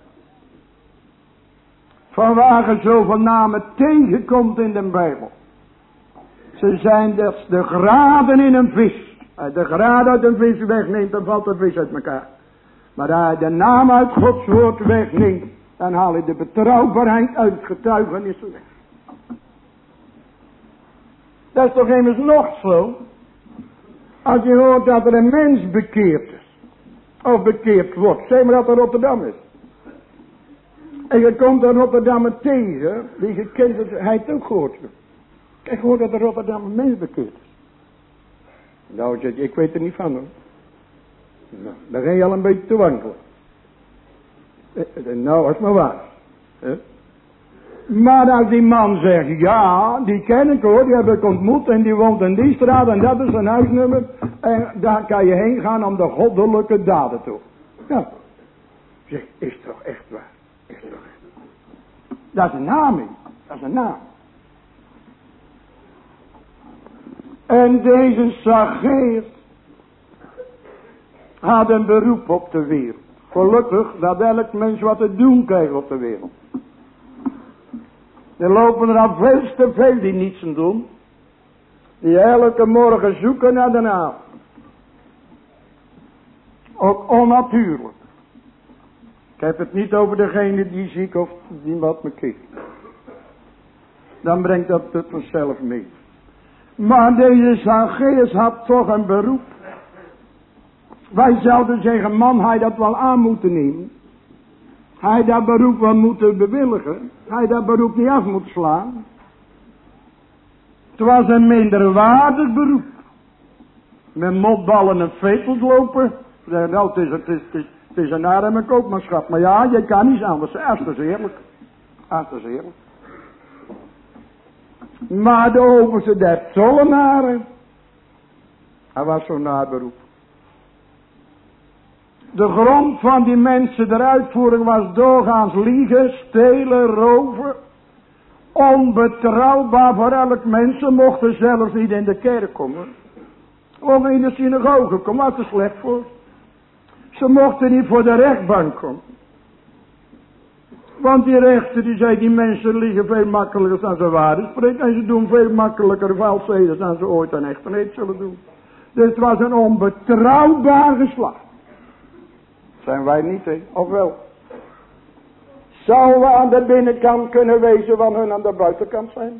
Vanwaar je zoveel namen tegenkomt in de Bijbel. Ze zijn dus de graden in een vis. Als de graad uit een vis wegneemt, dan valt de vis uit elkaar. Maar als hij de naam uit Gods woord wegneemt, dan haal je de betrouwbaarheid uit het getuigenis weg. Dat is toch immers nog zo. Als je hoort dat er een mens bekeerd is. Of bekeerd wordt. Zeg maar dat er Rotterdam is. En je komt een Rotterdammer tegen. Die gekend is. Hij heeft ook gehoord. Kijk, hoor dat er Rotterdammer mens bekeerd is. Nou zeg je, ik weet er niet van hoor. Nou, daar ga je al een beetje te wankelen. Nou, is maar waar. He? Maar als die man zegt, ja, die ken ik hoor, die heb ik ontmoet en die woont in die straat en dat is zijn huisnummer. En daar kan je heen gaan om de goddelijke daden toe. Ja. Zeg, is toch echt waar? Is toch echt. Dat is een naam, in. Dat is een naam. En deze Zacchaeus had een beroep op de wereld. Gelukkig dat elk mens wat te doen krijgt op de wereld. Er lopen er al veel te veel die niets doen. Die elke morgen zoeken naar de avond. Ook onnatuurlijk. Ik heb het niet over degene die ziek of die wat me kiest. Dan brengt dat het vanzelf mee. Maar deze Zacchaeus had toch een beroep. Wij zouden zeggen, man, hij dat wel aan moeten nemen. Hij dat beroep wel moeten bewilligen. Hij dat beroep niet af moet slaan. Het was een minderwaardig beroep. Met motballen en vetels lopen. Zeg, nou, het is, het is, het is, het is een arme koopmanschap. Maar ja, je kan niet anders. Ach, dat is eerlijk. Ach, dat is eerlijk. Maar de overste der tollenaren. Hij was zo'n naberoep. De grond van die mensen der uitvoering was doorgaans liegen, stelen, roven. Onbetrouwbaar voor elk mens. Ze mochten zelfs niet in de kerk komen. Of in de synagoge komen, was er slecht voor. Ze mochten niet voor de rechtbank komen. Want die rechter die zei, die mensen liegen veel makkelijker dan ze waren spreken. En ze doen veel makkelijker valsheden dan ze ooit aan echteneed zullen doen. Dus het was een onbetrouwbaar geslacht. Zijn wij niet, hè? Of wel? Zouden we aan de binnenkant kunnen wezen van hun aan de buitenkant zijn?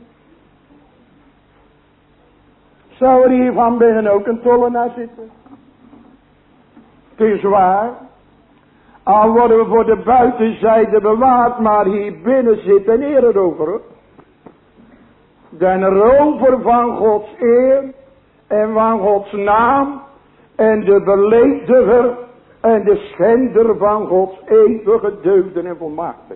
Zou er hier van binnen ook een tollenaar zitten? Het is waar. Al worden we voor de buitenzijde bewaard, maar hier binnen zit een eer over. Hoor. Den rover van Gods eer en van Gods naam en de belediger en de schender van Gods eeuwige deugden en volmaaktheid.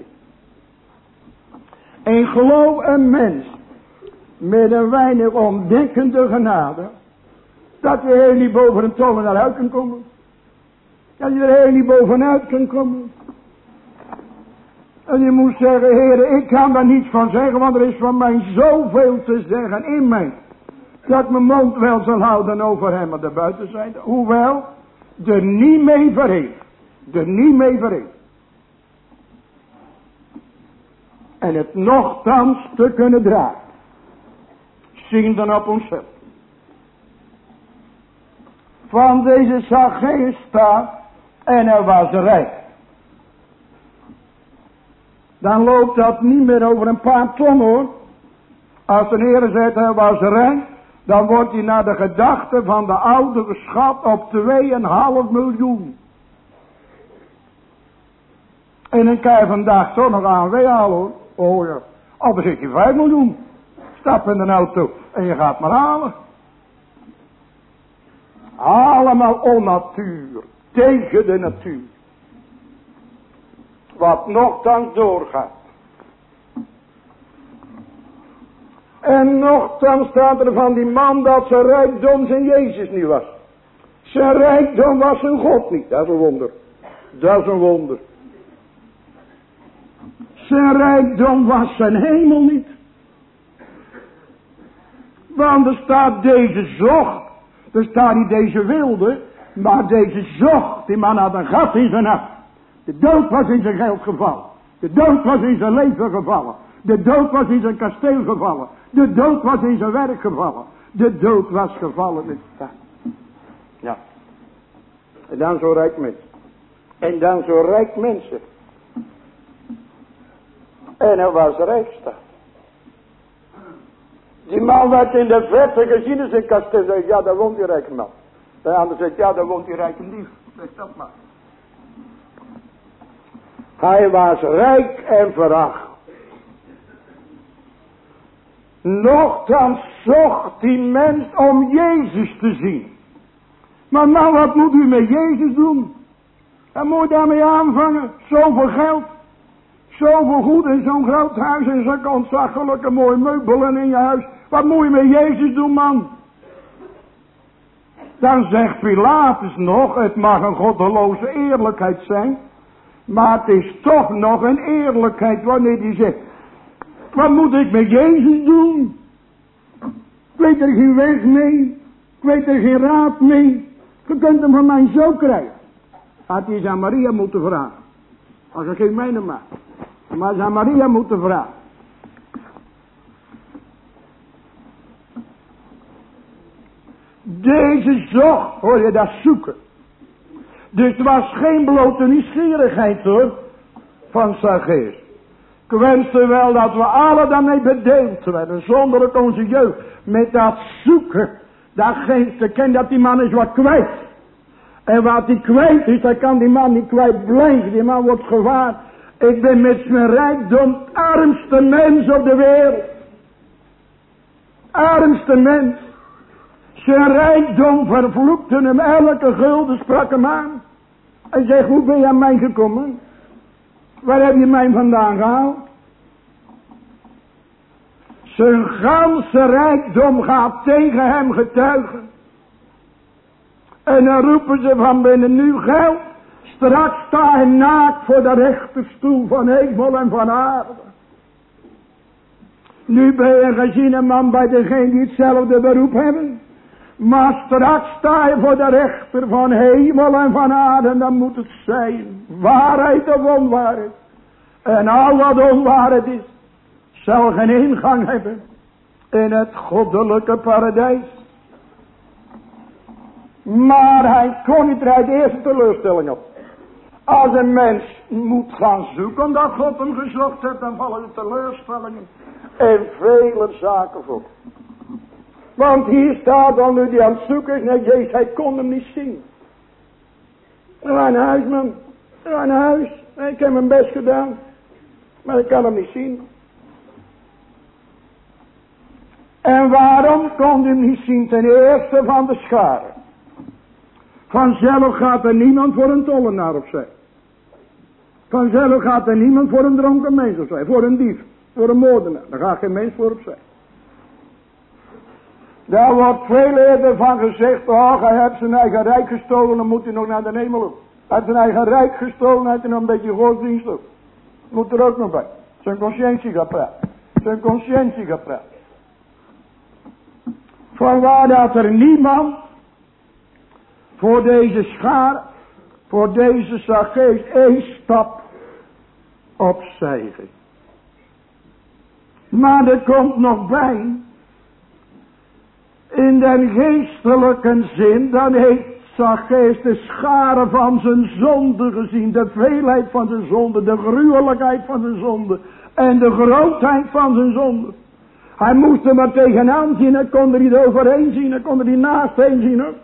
En geloof een mens met een weinig ontdekkende genade, dat je heel niet boven een tolle naar uit kan komen. Dat je er heel niet bovenuit kan komen. En je moet zeggen, Heer, ik kan daar niets van zeggen, want er is van mij zoveel te zeggen in mij, dat mijn mond wel zal houden over hem aan de buitenzijde. Hoewel, er niet mee verheeft. Er niet mee verheeft. En het nochtans te kunnen dragen. Zien dan op onszelf. Van deze Zacchaeus staat, en hij was rijk. Dan loopt dat niet meer over een paar ton hoor. Als de Heer zegt hij was rijk, dan wordt hij naar de gedachte van de oude geschat op twee en een half miljoen. En dan kan je vandaag toch nog aan weghalen hoor. Oh ja, al dan zit je vijf miljoen. Stap in de auto en je gaat maar halen. Allemaal onnatuur. Tegen de natuur. Wat nogthans doorgaat. En nogthans staat er van die man dat zijn rijkdom zijn Jezus niet was. Zijn rijkdom was zijn God niet. Dat is een wonder. Dat is een wonder. Zijn rijkdom was zijn hemel niet. Want er staat deze zocht. Er staat niet deze wilde. Maar deze zocht. Die man had een gat in zijn hart. De dood was in zijn geld gevallen. De dood was in zijn leven gevallen. De dood was in zijn kasteel gevallen. De dood was in zijn werk gevallen. De dood was gevallen in staat. Ja. En dan zo rijk mensen. En dan zo rijk mensen. En hij was rijkste. Die man werd in de verte gezien in zijn kasteel. Zei, ja, daar woont die rijke man. De ander zegt, ja, daar woont die rijke dief. Zeg dat maar. Hij was rijk en veracht. Nochtans zocht die mens om Jezus te zien. Maar nou, wat moet u met Jezus doen? En moet je daarmee aanvangen? Zoveel geld. Zoveel goed in zo'n groot huis. En zulke ontzaglijke mooie meubelen in je huis. Wat moet je met Jezus doen, man? Dan zegt Pilatus nog, het mag een goddeloze eerlijkheid zijn. Maar het is toch nog een eerlijkheid wanneer hij zegt, wat moet ik met Jezus doen? Ik weet er geen weg mee. Ik weet er geen raad mee. Je kunt hem van mij zo krijgen. Had hij eens aan Maria moeten vragen. Als er geen mijne maakt. Maar ze aan Maria moeten vragen. Deze zocht, hoor je dat zoeken. Dus het was geen blote nieuwsgierigheid hoor. Van Zacchaeus. Ik wenste wel dat we alle daarmee bedeeld werden. Zonder onze jeugd. Met dat zoeken. Dat geeft te kennen dat die man is wat kwijt. En wat hij kwijt is, dan kan die man niet kwijt blijven. Die man wordt gewaar. Ik ben met mijn rijkdom het armste mens op de wereld. Armste mens. Zijn rijkdom vervloekte hem elke gulden, sprak hem aan. Hij zegt, hoe ben je aan mij gekomen? Waar heb je mij vandaan gehaald? Zijn ganse rijkdom gaat tegen hem getuigen. En dan roepen ze van binnen nu geld. Straks sta hij naakt voor de rechterstoel van hemel en van aarde. Nu ben je gezien een man bij degene die hetzelfde beroep hebben. Maar straks sta je voor de rechter van hemel en van aarde. En dan moet het zijn. Waarheid of onwaarheid. En al wat onwaarheid is. Zal geen ingang hebben. In het goddelijke paradijs. Maar hij kon niet uit de eerste teleurstelling op. Als een mens moet gaan zoeken omdat God hem gezocht heeft. Dan vallen de teleurstellingen. En vele zaken voor. Want hier staat dan nu die aan het zoeken is naar Jezus. Hij kon hem niet zien. Ga naar huis man. Ga naar huis. Ik heb mijn best gedaan. Maar ik kan hem niet zien. En waarom kon hij niet zien? Ten eerste van de scharen. Vanzelf gaat er niemand voor een tollenaar opzij. Vanzelf gaat er niemand voor een dronken mens opzij. Voor een dief. Voor een moordenaar. Daar gaat geen mens voor opzij. Daar wordt veel eerder van gezegd. Oh, hij heeft zijn eigen rijk gestolen. Dan moet hij nog naar de hemel op. Hij heeft zijn eigen rijk gestolen. Hij heeft er nog een beetje godsdienst op. Moet er ook nog bij. Zijn conscientie gaat praten. Zijn conscientie gaat praten. Vanwaar dat er niemand voor deze schaar, voor deze Zacchaeus één stap opzij ging. Maar er komt nog bij, in den geestelijke zin, dan heeft Zacchaeus de scharen van zijn zonde gezien, de veelheid van zijn zonde, de gruwelijkheid van zijn zonde en de grootheid van zijn zonde. Hij moest er maar tegenaan zien, hij kon er niet overheen zien, hij kon er niet naast heen zien. Hoor.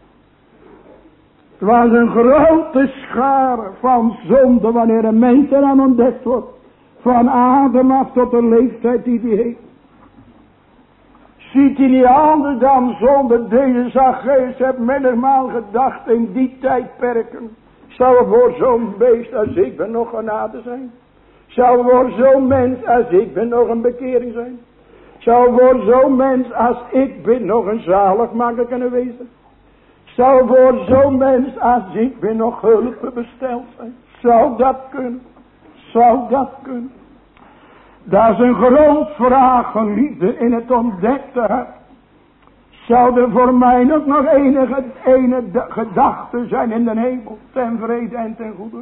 Het was een grote schare van zonde wanneer een mens eraan ontdekt wordt. Van Adam af tot de leeftijd die hij heeft. Ziet hij niet anders dan zonde. Deze Zacchaeus heeft menigmaal gedacht in die tijdperken. Zou er voor zo'n beest als ik ben nog genade zijn? Zou er voor zo'n mens als ik ben nog een bekering zijn? Zou er voor zo'n mens als ik ben nog een zaligmaker kunnen wezen? Zou voor zo'n mens als ik ben nog hulp besteld zijn? Zou dat kunnen? Zou dat kunnen? Dat is een grondvraag, geliefde, in het ontdekte hart. Zou er voor mij ook nog enige, enige gedachte zijn in de hemel, ten vrede en ten goede?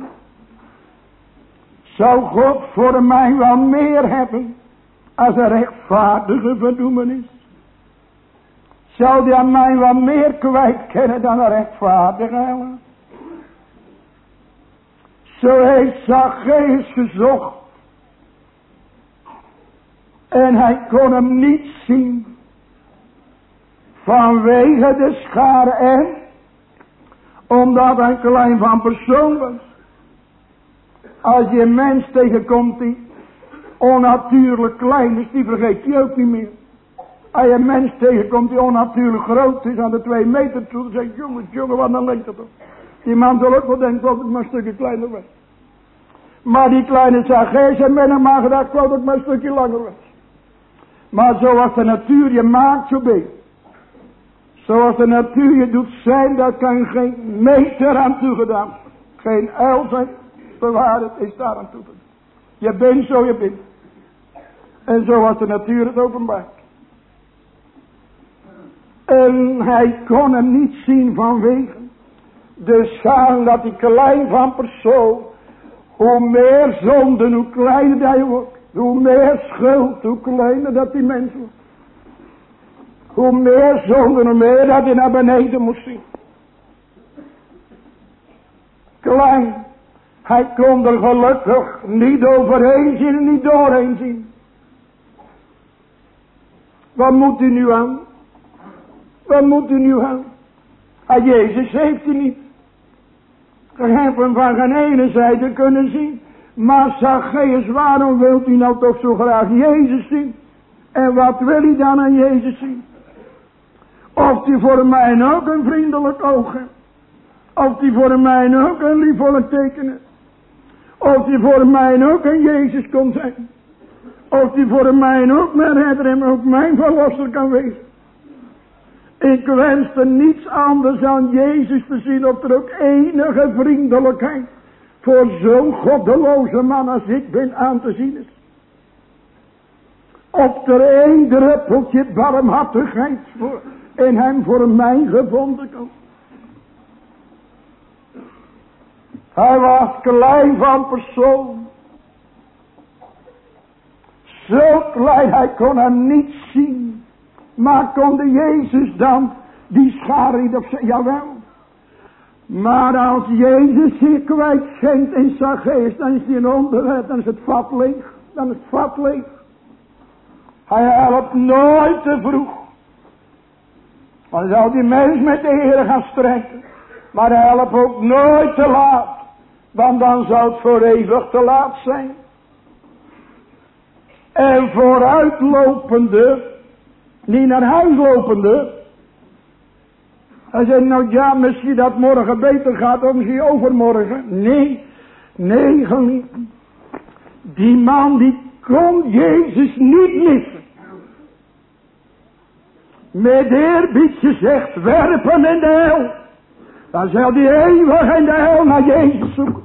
Zou God voor mij wel meer hebben als een rechtvaardige verdoemenis? Zou die aan mij wat meer kwijt kennen dan een rechtvaardige hellen? Zo heeft Zacchaeus gezocht. En hij kon hem niet zien. Vanwege de schare en omdat hij klein van persoon was. Als je een mens tegenkomt die onnatuurlijk klein is, die vergeet je ook niet meer. Als je een mens tegenkomt die onnatuurlijk groot is aan de twee meter toe, dan zeg je, jongen, jongen, wat een lengte toch. Die man zal ook wel denken dat het maar een stukje kleiner was. Maar die kleine Zacchaeus heeft men hem maar gedacht dat het maar een stukje langer was. Maar zoals de natuur je maakt, zo ben je. Zoals de natuur je doet zijn, daar kan geen meter aan toegedaan. Geen uil zijn bewaard is daar aan toegedaan. Je bent zo je bent. En zoals de natuur het openbaart. En hij kon hem niet zien vanwege de schade dat hij klein van persoon. Hoe meer zonde, hoe kleiner hij wordt. Hoe meer schuld, hoe kleiner dat die mens wordt. Hoe meer zonde, hoe meer dat hij naar beneden moest zien. Klein. Hij kon er gelukkig niet overheen zien en niet doorheen zien. Wat moet u nu aan? Wat moet u nu aan? Ah, Jezus heeft u niet. Je hebt hem van geen ene zijde kunnen zien. Maar Zacchaeus, waarom wilt u nou toch zo graag Jezus zien? En wat wil u dan aan Jezus zien? Of die voor mij ook een vriendelijk oog heeft. Of die voor mij ook een liefelijk teken heeft. Of die voor mij ook een Jezus kon zijn. Of die voor mij ook mijn redder en ook mijn verlosser kan wezen. Ik wenste niets anders dan Jezus te zien, of er ook enige vriendelijkheid voor zo'n goddeloze man als ik ben aan te zien is. Of er één druppeltje barmhartigheid voor in hem voor mij gevonden kan. Hij was klein van persoon. Zo klein, hij kon hem niet zien. Maar kon de Jezus dan die schare niet op zijn? Jawel. Maar als Jezus zich kwijtschenkt in Zacchaeus, dan is hij een onderwerp, dan is het vat leeg. Dan is het vat leeg. Hij helpt nooit te vroeg. Dan zal die mens met de Heer gaan strijden. Maar hij helpt ook nooit te laat. Want dan zou het voor eeuwig te laat zijn. En vooruitlopende Niet naar huis lopende. Hij zei, nou ja, misschien dat morgen beter gaat, of misschien overmorgen. Nee, nee, geliefden. Die man die kon Jezus niet missen. Met eerbied gezegd, werpen in de hel. Dan zal die eeuwig in de hel naar Jezus zoeken.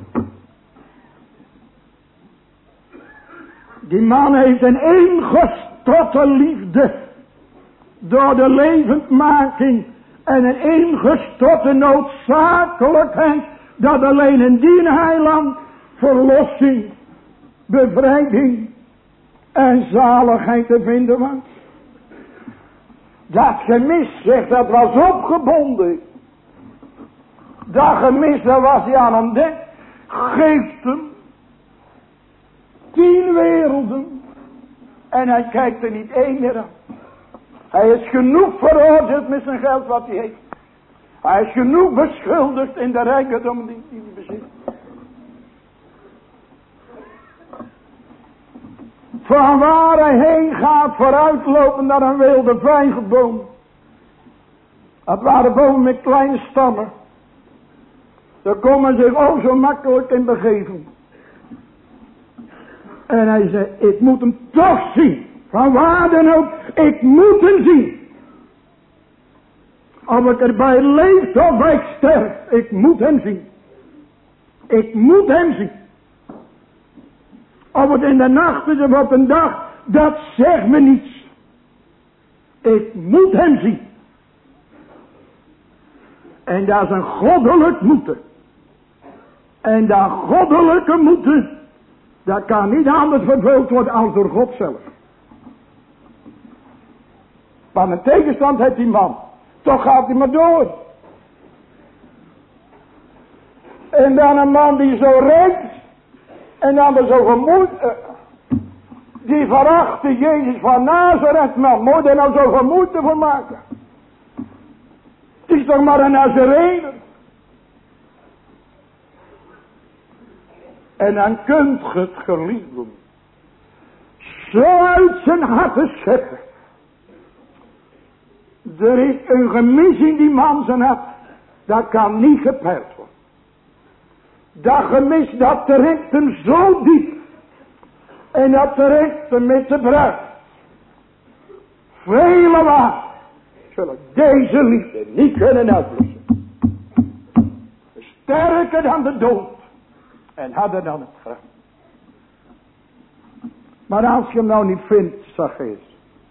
Die man heeft een ingestotte liefde. Door de levendmaking. En een ingestotte noodzakelijkheid. Dat alleen in die heiland verlossing, bevrijding en zaligheid te vinden was. Dat gemis, zegt, dat was opgebonden. Dat gemis, dat was hij aan ontdekt. Geeft hem tien werelden. En hij kijkt er niet één meer aan. Hij is genoeg veroordeeld met zijn geld wat hij heeft. Hij is genoeg beschuldigd in de rijkdom die hij bezit. Van waar hij heen gaat, vooruitlopen naar een wilde vijgenboom. Het waren bomen met kleine stammen. Daar kon men zich ook zo makkelijk in begeven. En hij zei, ik moet hem toch zien. Van waar dan ook, ik moet hem zien. Of ik erbij leef of ik sterf, ik moet hem zien. Ik moet hem zien. Of het in de nacht is of op een dag, dat zegt me niets. Ik moet hem zien. En dat is een goddelijk moeten. En dat goddelijke moeten, dat kan niet anders vervuld worden als door God zelf. Van een tegenstand heeft die man. Toch gaat hij maar door. En dan een man die zo rijdt. En dan er zo gemoed. Uh, die verachtte Jezus van Nazareth, man. Moet je nou zo gemoed voor maken? Het is toch maar een Nazarener. En dan kunt ge het geliefden zo uit zijn hart zeggen. Er is een gemis in die man zijn hart. Dat kan niet gepeild worden. Dat gemis, dat trekt hem zo diep. En dat trekt hem met de bruid. Vele waar zullen deze liefde niet kunnen uitblussen. Sterker dan de dood. En harder dan het graf. Maar als je hem nou niet vindt, Zacchaeus.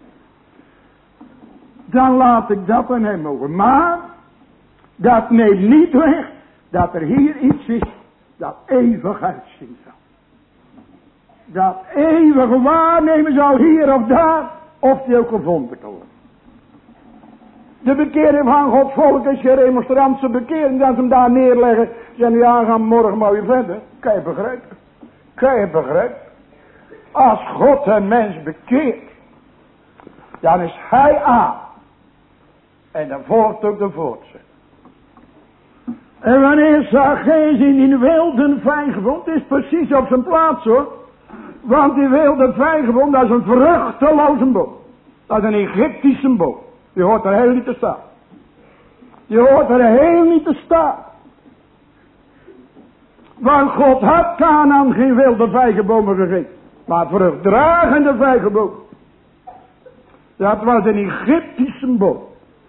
Dan laat ik dat aan hem over. Maar, dat neemt niet weg, dat er hier iets is, dat eeuwig uitzien zal. Dat eeuwige waarnemen zal hier of daar, of die ook gevonden kan worden. De bekering van Gods volk is geen remonstrantse bekering, dat ze hem daar neerleggen. Zeggen, ja, gaan morgen maar weer verder. Kan je begrijpen? Kan je begrijpen? Als God een mens bekeert, dan is hij aan. En dan volgt ook de voortzet. En wanneer Zacchaeus in die wilde vijgenboom, het is precies op zijn plaats hoor. Want die wilde vijgenboom, dat is een vruchteloze boom. Dat is een Egyptische boom. Die hoort er heel niet te staan. Die hoort er heel niet te staan. Want God had Kanaan geen wilde vijgenbomen gegeven. Maar vruchtdragende vijgenboom. Dat was een Egyptische boom.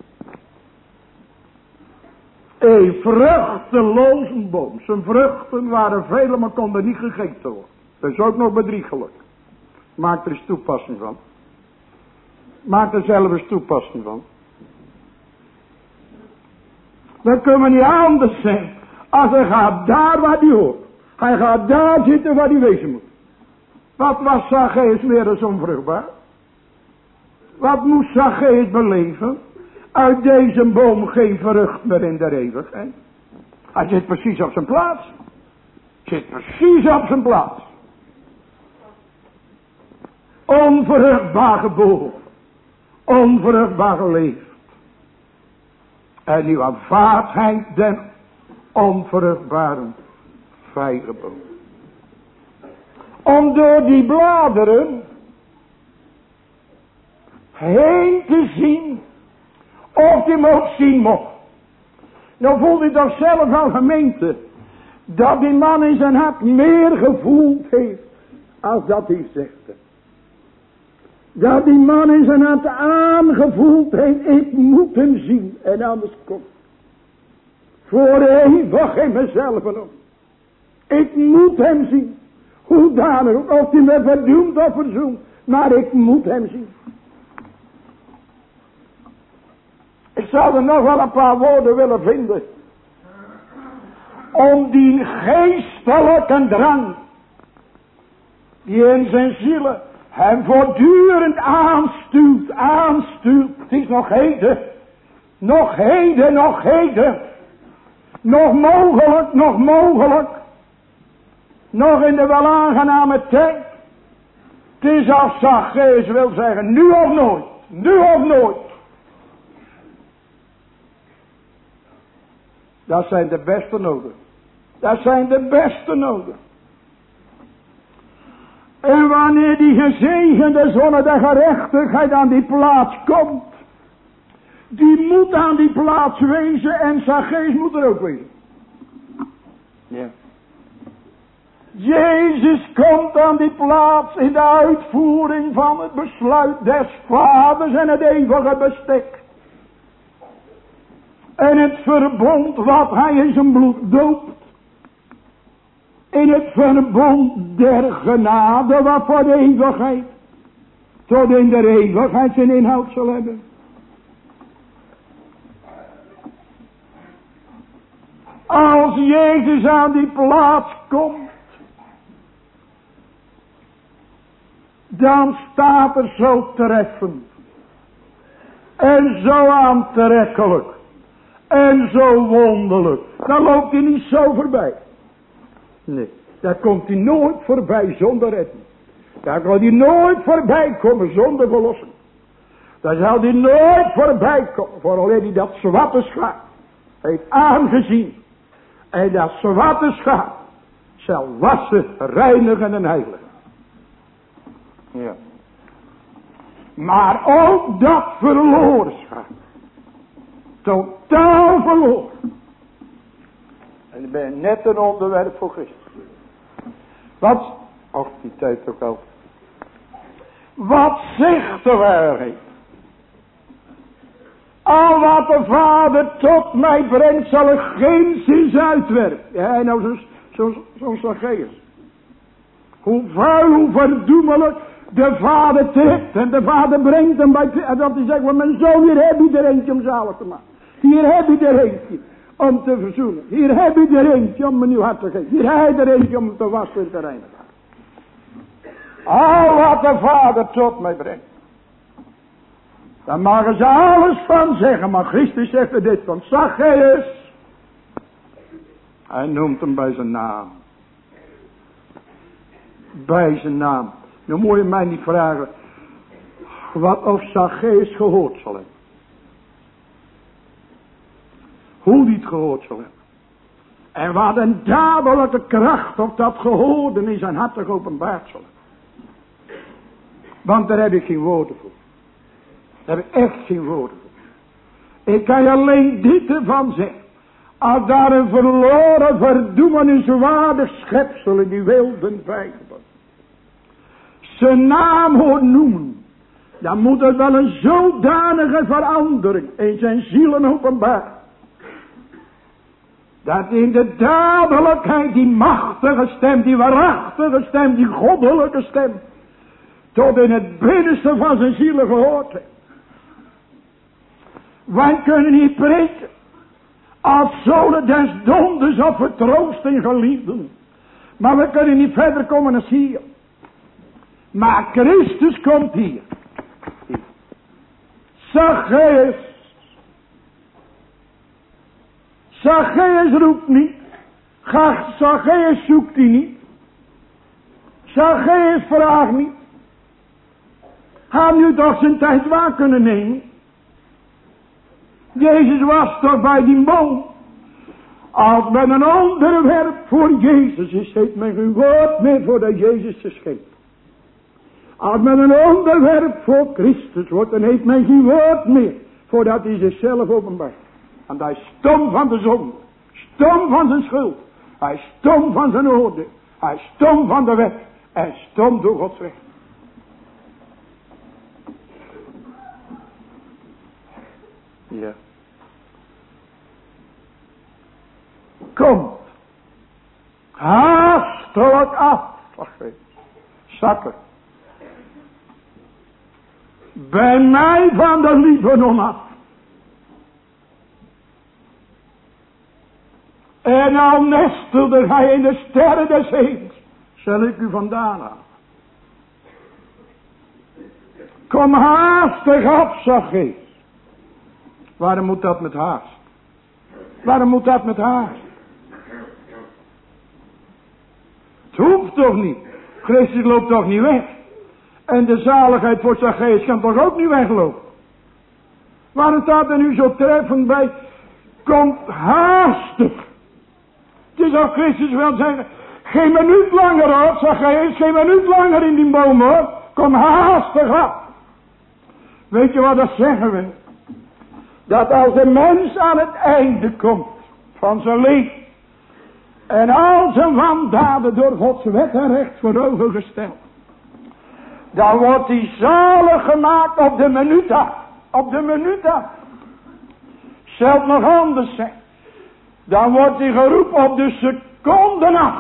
Een vruchteloze boom. Zijn vruchten waren vele, maar konden niet gegeten worden. Dat is ook nog bedriegelijk. Maak er eens toepassing van. Maak er zelf eens toepassing van. Dan kunnen we niet anders zijn. Als hij gaat daar waar hij hoort. Hij gaat daar zitten waar hij wezen moet. Wat was Zacchaeus weer eens onvruchtbaar? Wat moest Zacchaeus beleven? Uit deze boom geen vrucht meer in de eeuwigheid. Hij zit precies op zijn plaats. Zit precies op zijn plaats. Onvruchtbaar geboren. Onvruchtbaar geleefd. En nu aanvaardt hij den onvruchtbare vijgenboom. Om door die bladeren heen te zien. Of hij hem ook zien mocht. Nou voelt hij toch zelf al, gemeente, dat die man in zijn hart meer gevoeld heeft als dat hij zegt. Dat die man in zijn hart aangevoeld heeft, ik moet hem zien en anders komt. Voor eeuwig in mezelf om. Ik moet hem zien. Hoe danig ook, of hij me verdoemt of verzoent, maar ik moet hem zien. Ik zou er nog wel een paar woorden willen vinden. Om die geestelijke drang. Die in zijn zielen hem voortdurend aanstuurt, aanstuurt. Het is nog heden. Nog heden, nog heden. Nog mogelijk, nog mogelijk. Nog in de wel aangename tijd. Het is als Zacchaeus wil zeggen, nu of nooit. Nu of nooit. Dat zijn de beste noden. Dat zijn de beste noden. En wanneer die gezegende zonne der gerechtigheid aan die plaats komt. Die moet aan die plaats wezen en Zacchaeus moet er ook wezen. Ja. Jezus komt aan die plaats in de uitvoering van het besluit des Vaders en het eeuwige bestek. En het verbond wat hij in zijn bloed doopt. In het verbond der genade wat voor de eeuwigheid tot in de eeuwigheid zijn inhoud zal hebben. Als Jezus aan die plaats komt, dan staat er zo treffend en zo aantrekkelijk en zo wonderlijk. Dan loopt hij niet zo voorbij. Nee, daar komt hij nooit voorbij zonder redding. Daar kan hij nooit voorbij komen zonder verlossing. Daar zal hij nooit voorbij komen, voor alleen hij dat zwarte schaap heeft aangezien. En dat zwarte schaap zal wassen, reinigen en heiligen. Ja. Maar ook dat verloren schaap. Totaal verloren. En ik ben net een onderwerp voor Christus. Wat? Och, die tijd ook al. Wat zegt de waarheid? Al wat de Vader tot mij brengt, zal er geen zins uitwerpen. Ja, nou zo'n zo, zo Zacchaeus. Hoe vuil, hoe verdoemelijk de Vader trekt. En de Vader brengt hem bij. En dat hij zegt, maar mijn zoon, hier heb je er eentje om zalig te maken. Hier heb je er eentje om te verzoenen. Hier heb je er eentje om een nieuw hart te geven. Hier heb je er eentje om te wassen en te reinigen. Al wat de Vader tot mij brengt. Daar mogen ze alles van zeggen. Maar Christus zegt er dit van Zacchaeus. Hij noemt hem bij zijn naam. Bij zijn naam. Nu moet je mij niet vragen. Wat of Zacchaeus gehoord zal hebben. Hoe die het gehoord zal hebben. En wat een dadelijke kracht of dat gehoorden in zijn hart geopenbaard zal hebben. Want daar heb ik geen woorden voor. Daar heb ik echt geen woorden voor. Ik kan je alleen dit ervan zeggen. Als daar een verloren, verdoemeniswaardig schepsel in die wilden bijgebouwd zijn naam hoort noemen. Dan moet er wel een zodanige verandering in zijn zielen openbaar. Dat in de dadelijkheid die machtige stem, die waarachtige stem, die goddelijke stem, tot in het binnenste van zijn zielen gehoord heeft. Wij kunnen niet preken als zonen des donders of vertroosting geliefden. Maar we kunnen niet verder komen als hier. Maar Christus komt hier. Zacchaeus. Zacchaeus roept niet. Zacchaeus zoekt hij niet. Zacchaeus vraagt niet. Had nu toch zijn tijd waar kunnen nemen. Jezus was toch bij die boom. Als men een onderwerp voor Jezus is, heeft men geen woord meer voor de Jezus te schenken. Als men een onderwerp voor Christus wordt, dan heeft men geen woord meer. Voordat hij zichzelf openbaart. Want hij is stom van de zonde. Stom van zijn schuld. Hij is stom van zijn oordeel. Hij is stom van de wet. En stom door Gods recht. Ja. Kom. Haastelijk af. Zakken. Bij mij van de Libanon af. En al nestelde gij in de sterren des hemels, zal ik u vandaan halen. Kom haastig af, Zacchaeus. Waarom moet dat met haast? Waarom moet dat met haast? Het hoeft toch niet. Christus loopt toch niet weg. En de zaligheid voor Zacchaeus kan toch ook niet weglopen. Waarom staat er nu zo treffend bij? Kom haastig. Het is al Christus wil zeggen. Geen minuut langer hoor, Zacchaeus. Geen minuut langer in die boom hoor. Kom haastig af. Weet je wat dat zeggen we? Dat als de mens aan het einde komt van zijn leven. En al zijn wandaden door Gods wet en recht voor ogen gesteld. Dan wordt hij zalig gemaakt op de minuut af. Op de minuut af. Zelfs nog anders zijn. Dan wordt hij geroepen op de seconden af.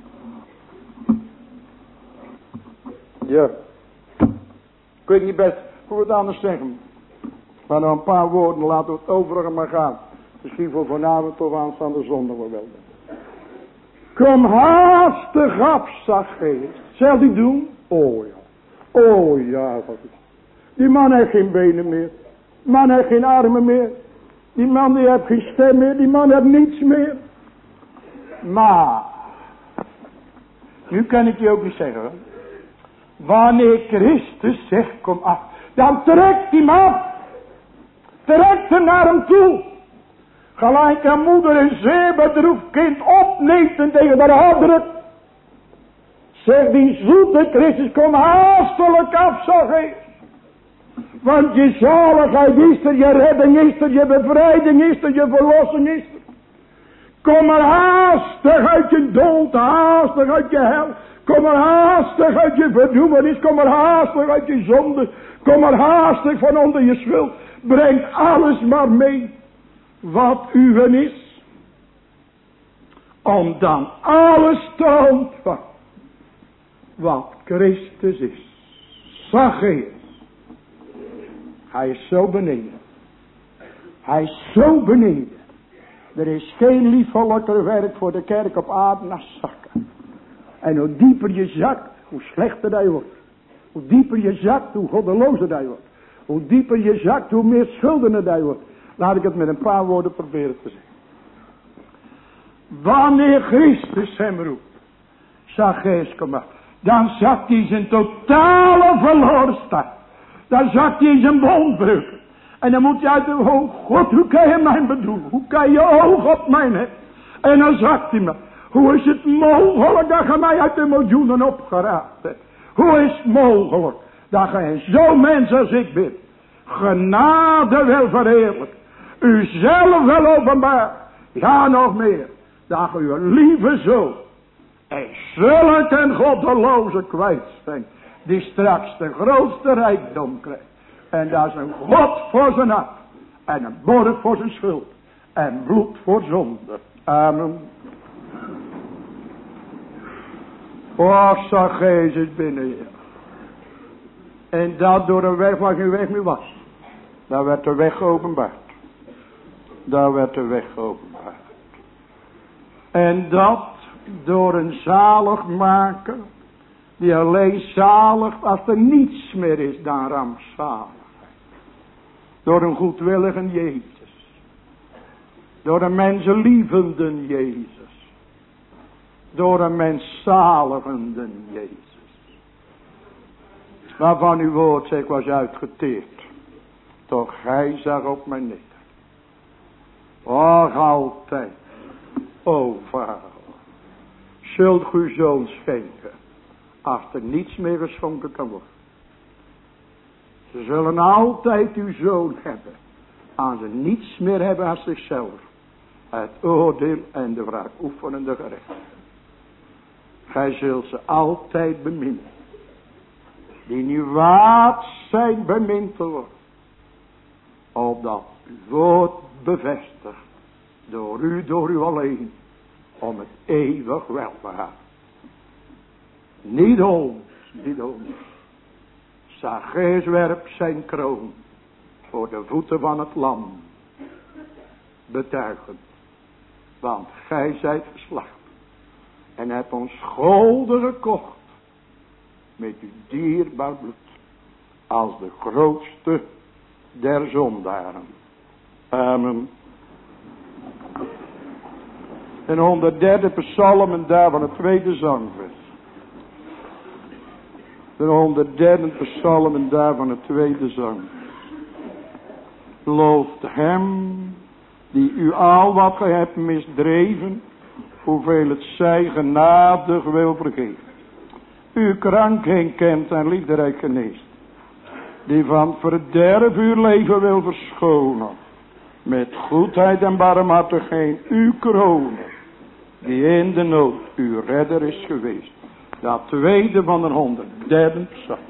Ja. Ik weet niet best hoe we het anders zeggen. Maar nog een paar woorden, laten we het overige maar gaan. Misschien voor vanavond of aanstaande zondag wel. Kom haastig af, Zacchaeus. Zal die doen? Oh ja. Oh ja. Die man heeft geen benen meer. Die man heeft geen armen meer. Die man die heeft geen stem meer. Die man heeft niets meer. Maar. Nu kan ik je ook niet zeggen. Hoor. Wanneer Christus zegt kom af. Dan trekt hij hem af. Trekt hem naar hem toe. Gelijk een moeder een zeer bedroefd kind opneemt en tegen haar hart. Zegt die zoete Christus, kom haastelijk af, Zacchaeus. Want je zaligheid is er, je redding is er, je bevrijding is er, je verlossing is er. Kom maar haastig uit je dood, haastig uit je hel. Kom maar haastig uit je verdoemenis, kom maar haastig uit je zonde. Kom maar haastig van onder je schuld. Breng alles maar mee wat uwen is. Om dan alles te ontvangen wat Christus is. Zacchaeus. Hij is zo beneden. Hij is zo beneden. Er is geen liefelijker werk voor de kerk op aarde dan zakken. En hoe dieper je zakt, hoe slechter dat je wordt. Hoe dieper je zakt, hoe goddelozer dat je wordt. Hoe dieper je zakt, hoe meer schulden dat je wordt. Laat ik het met een paar woorden proberen te zeggen. Wanneer Christus hem roept, Zacchaeus kom af, dan zakt hij zijn totale verloren staat. Dan zakt hij in zijn bondbreuk. En dan moet je uit de oh God, hoe kan je mij bedoelen? Hoe kan je oog op mij hebben? En dan zakt hij me. Hoe is het mogelijk dat je mij uit de miljoenen opgeraapt hebt? Hoe is het mogelijk dat je zo'n mens als ik ben, genade wil verheerlijken, uzelf wil openbaar, ja nog meer, dat je uw lieve zoon en zullen ten goddeloze kwijt zijn, die straks de grootste rijkdom krijgt. En dat is een God voor zijn hart, en een borg voor zijn schuld, en bloed voor zonde. Amen. O, Zacchaeus is binnen je. En dat door een weg waar geen weg meer was. Daar werd de weg geopenbaard. Daar werd de weg geopenbaard. En dat door een zaligmaker. Die alleen zalig als er niets meer is dan rampzalig. Door een goedwillige Jezus. Door een mensenlievende Jezus. Door een menszaligende Jezus. Waarvan uw woord zeg was uitgeteerd. Toch hij zag op mij neer. Och altijd. O Vader. Zult uw zoon schenken. Als er niets meer geschonken kan worden. Ze zullen altijd uw zoon hebben. Als ze niets meer hebben als zichzelf. Het oordeel en de wraak oefenende gerecht. Gij zult ze altijd beminnen. Die nu waard zijn bemind te worden. Opdat uw woord bevestigt. Door u, door u alleen. Om het eeuwig welbehagen. Niet ons, niet ons. Zacchaeus werpt zijn kroon. Voor de voeten van het lam. Betuigend. Want gij zijt geslacht. En hebt ons golden gekocht. Met uw dierbaar bloed. Als de grootste der zondaren. Amen. En honderderde psalm en daarvan het tweede zangvers. De honderderde psalm en daarvan het tweede zangvers. Looft hem die u al wat gij hebt misdreven, hoeveel het zij genadig wil vergeven. U krankheid kent en liefderijk geneest, die van verderf uw leven wil verschonen, met goedheid en barmhartigheid uw kronen, die in de nood uw redder is geweest. Dat tweede van de honderdderde psalm.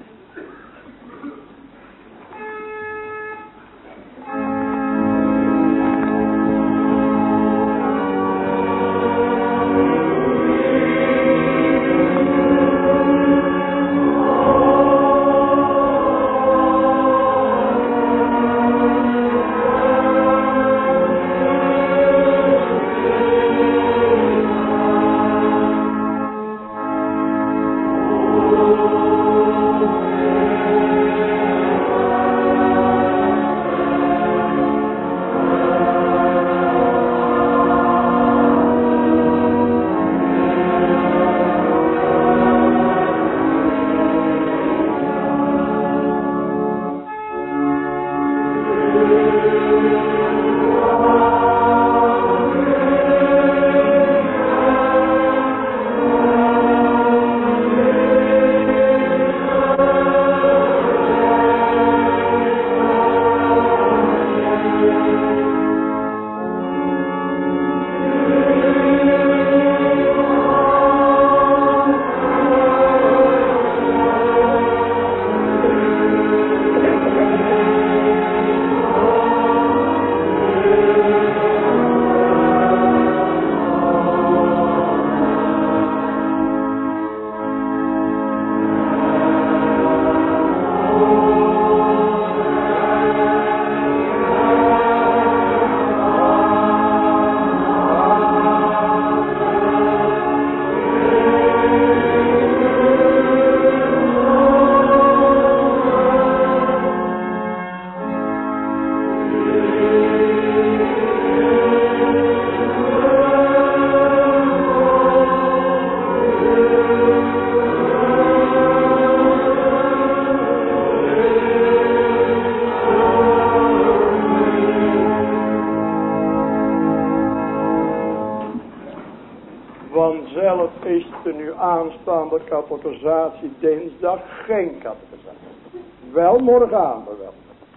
Aanstaande catechisatie dinsdag geen catechisatie. Wel morgenavond wel.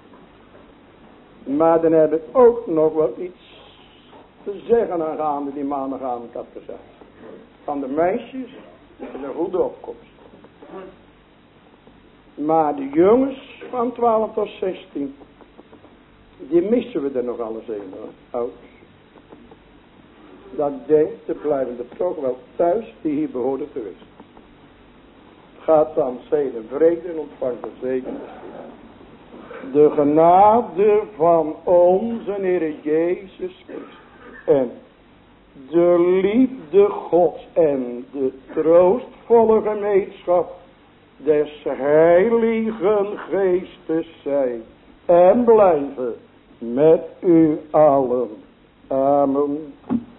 Maar dan heb ik ook nog wel iets te zeggen aangaande die maandagavond catechisatie. Van de meisjes is een goede opkomst. Maar de jongens van twaalf tot zestien, die missen we er nog alles een, ouders. Dat denkt, te blijven er toch wel thuis die hier behoren te wezen. Gaat dan zeden vrede en ontvangt de zegen. De genade van onze Heer Jezus Christus en de liefde Gods en de troostvolle gemeenschap des Heiligen Geestes zij en blijven met u allen. Amen.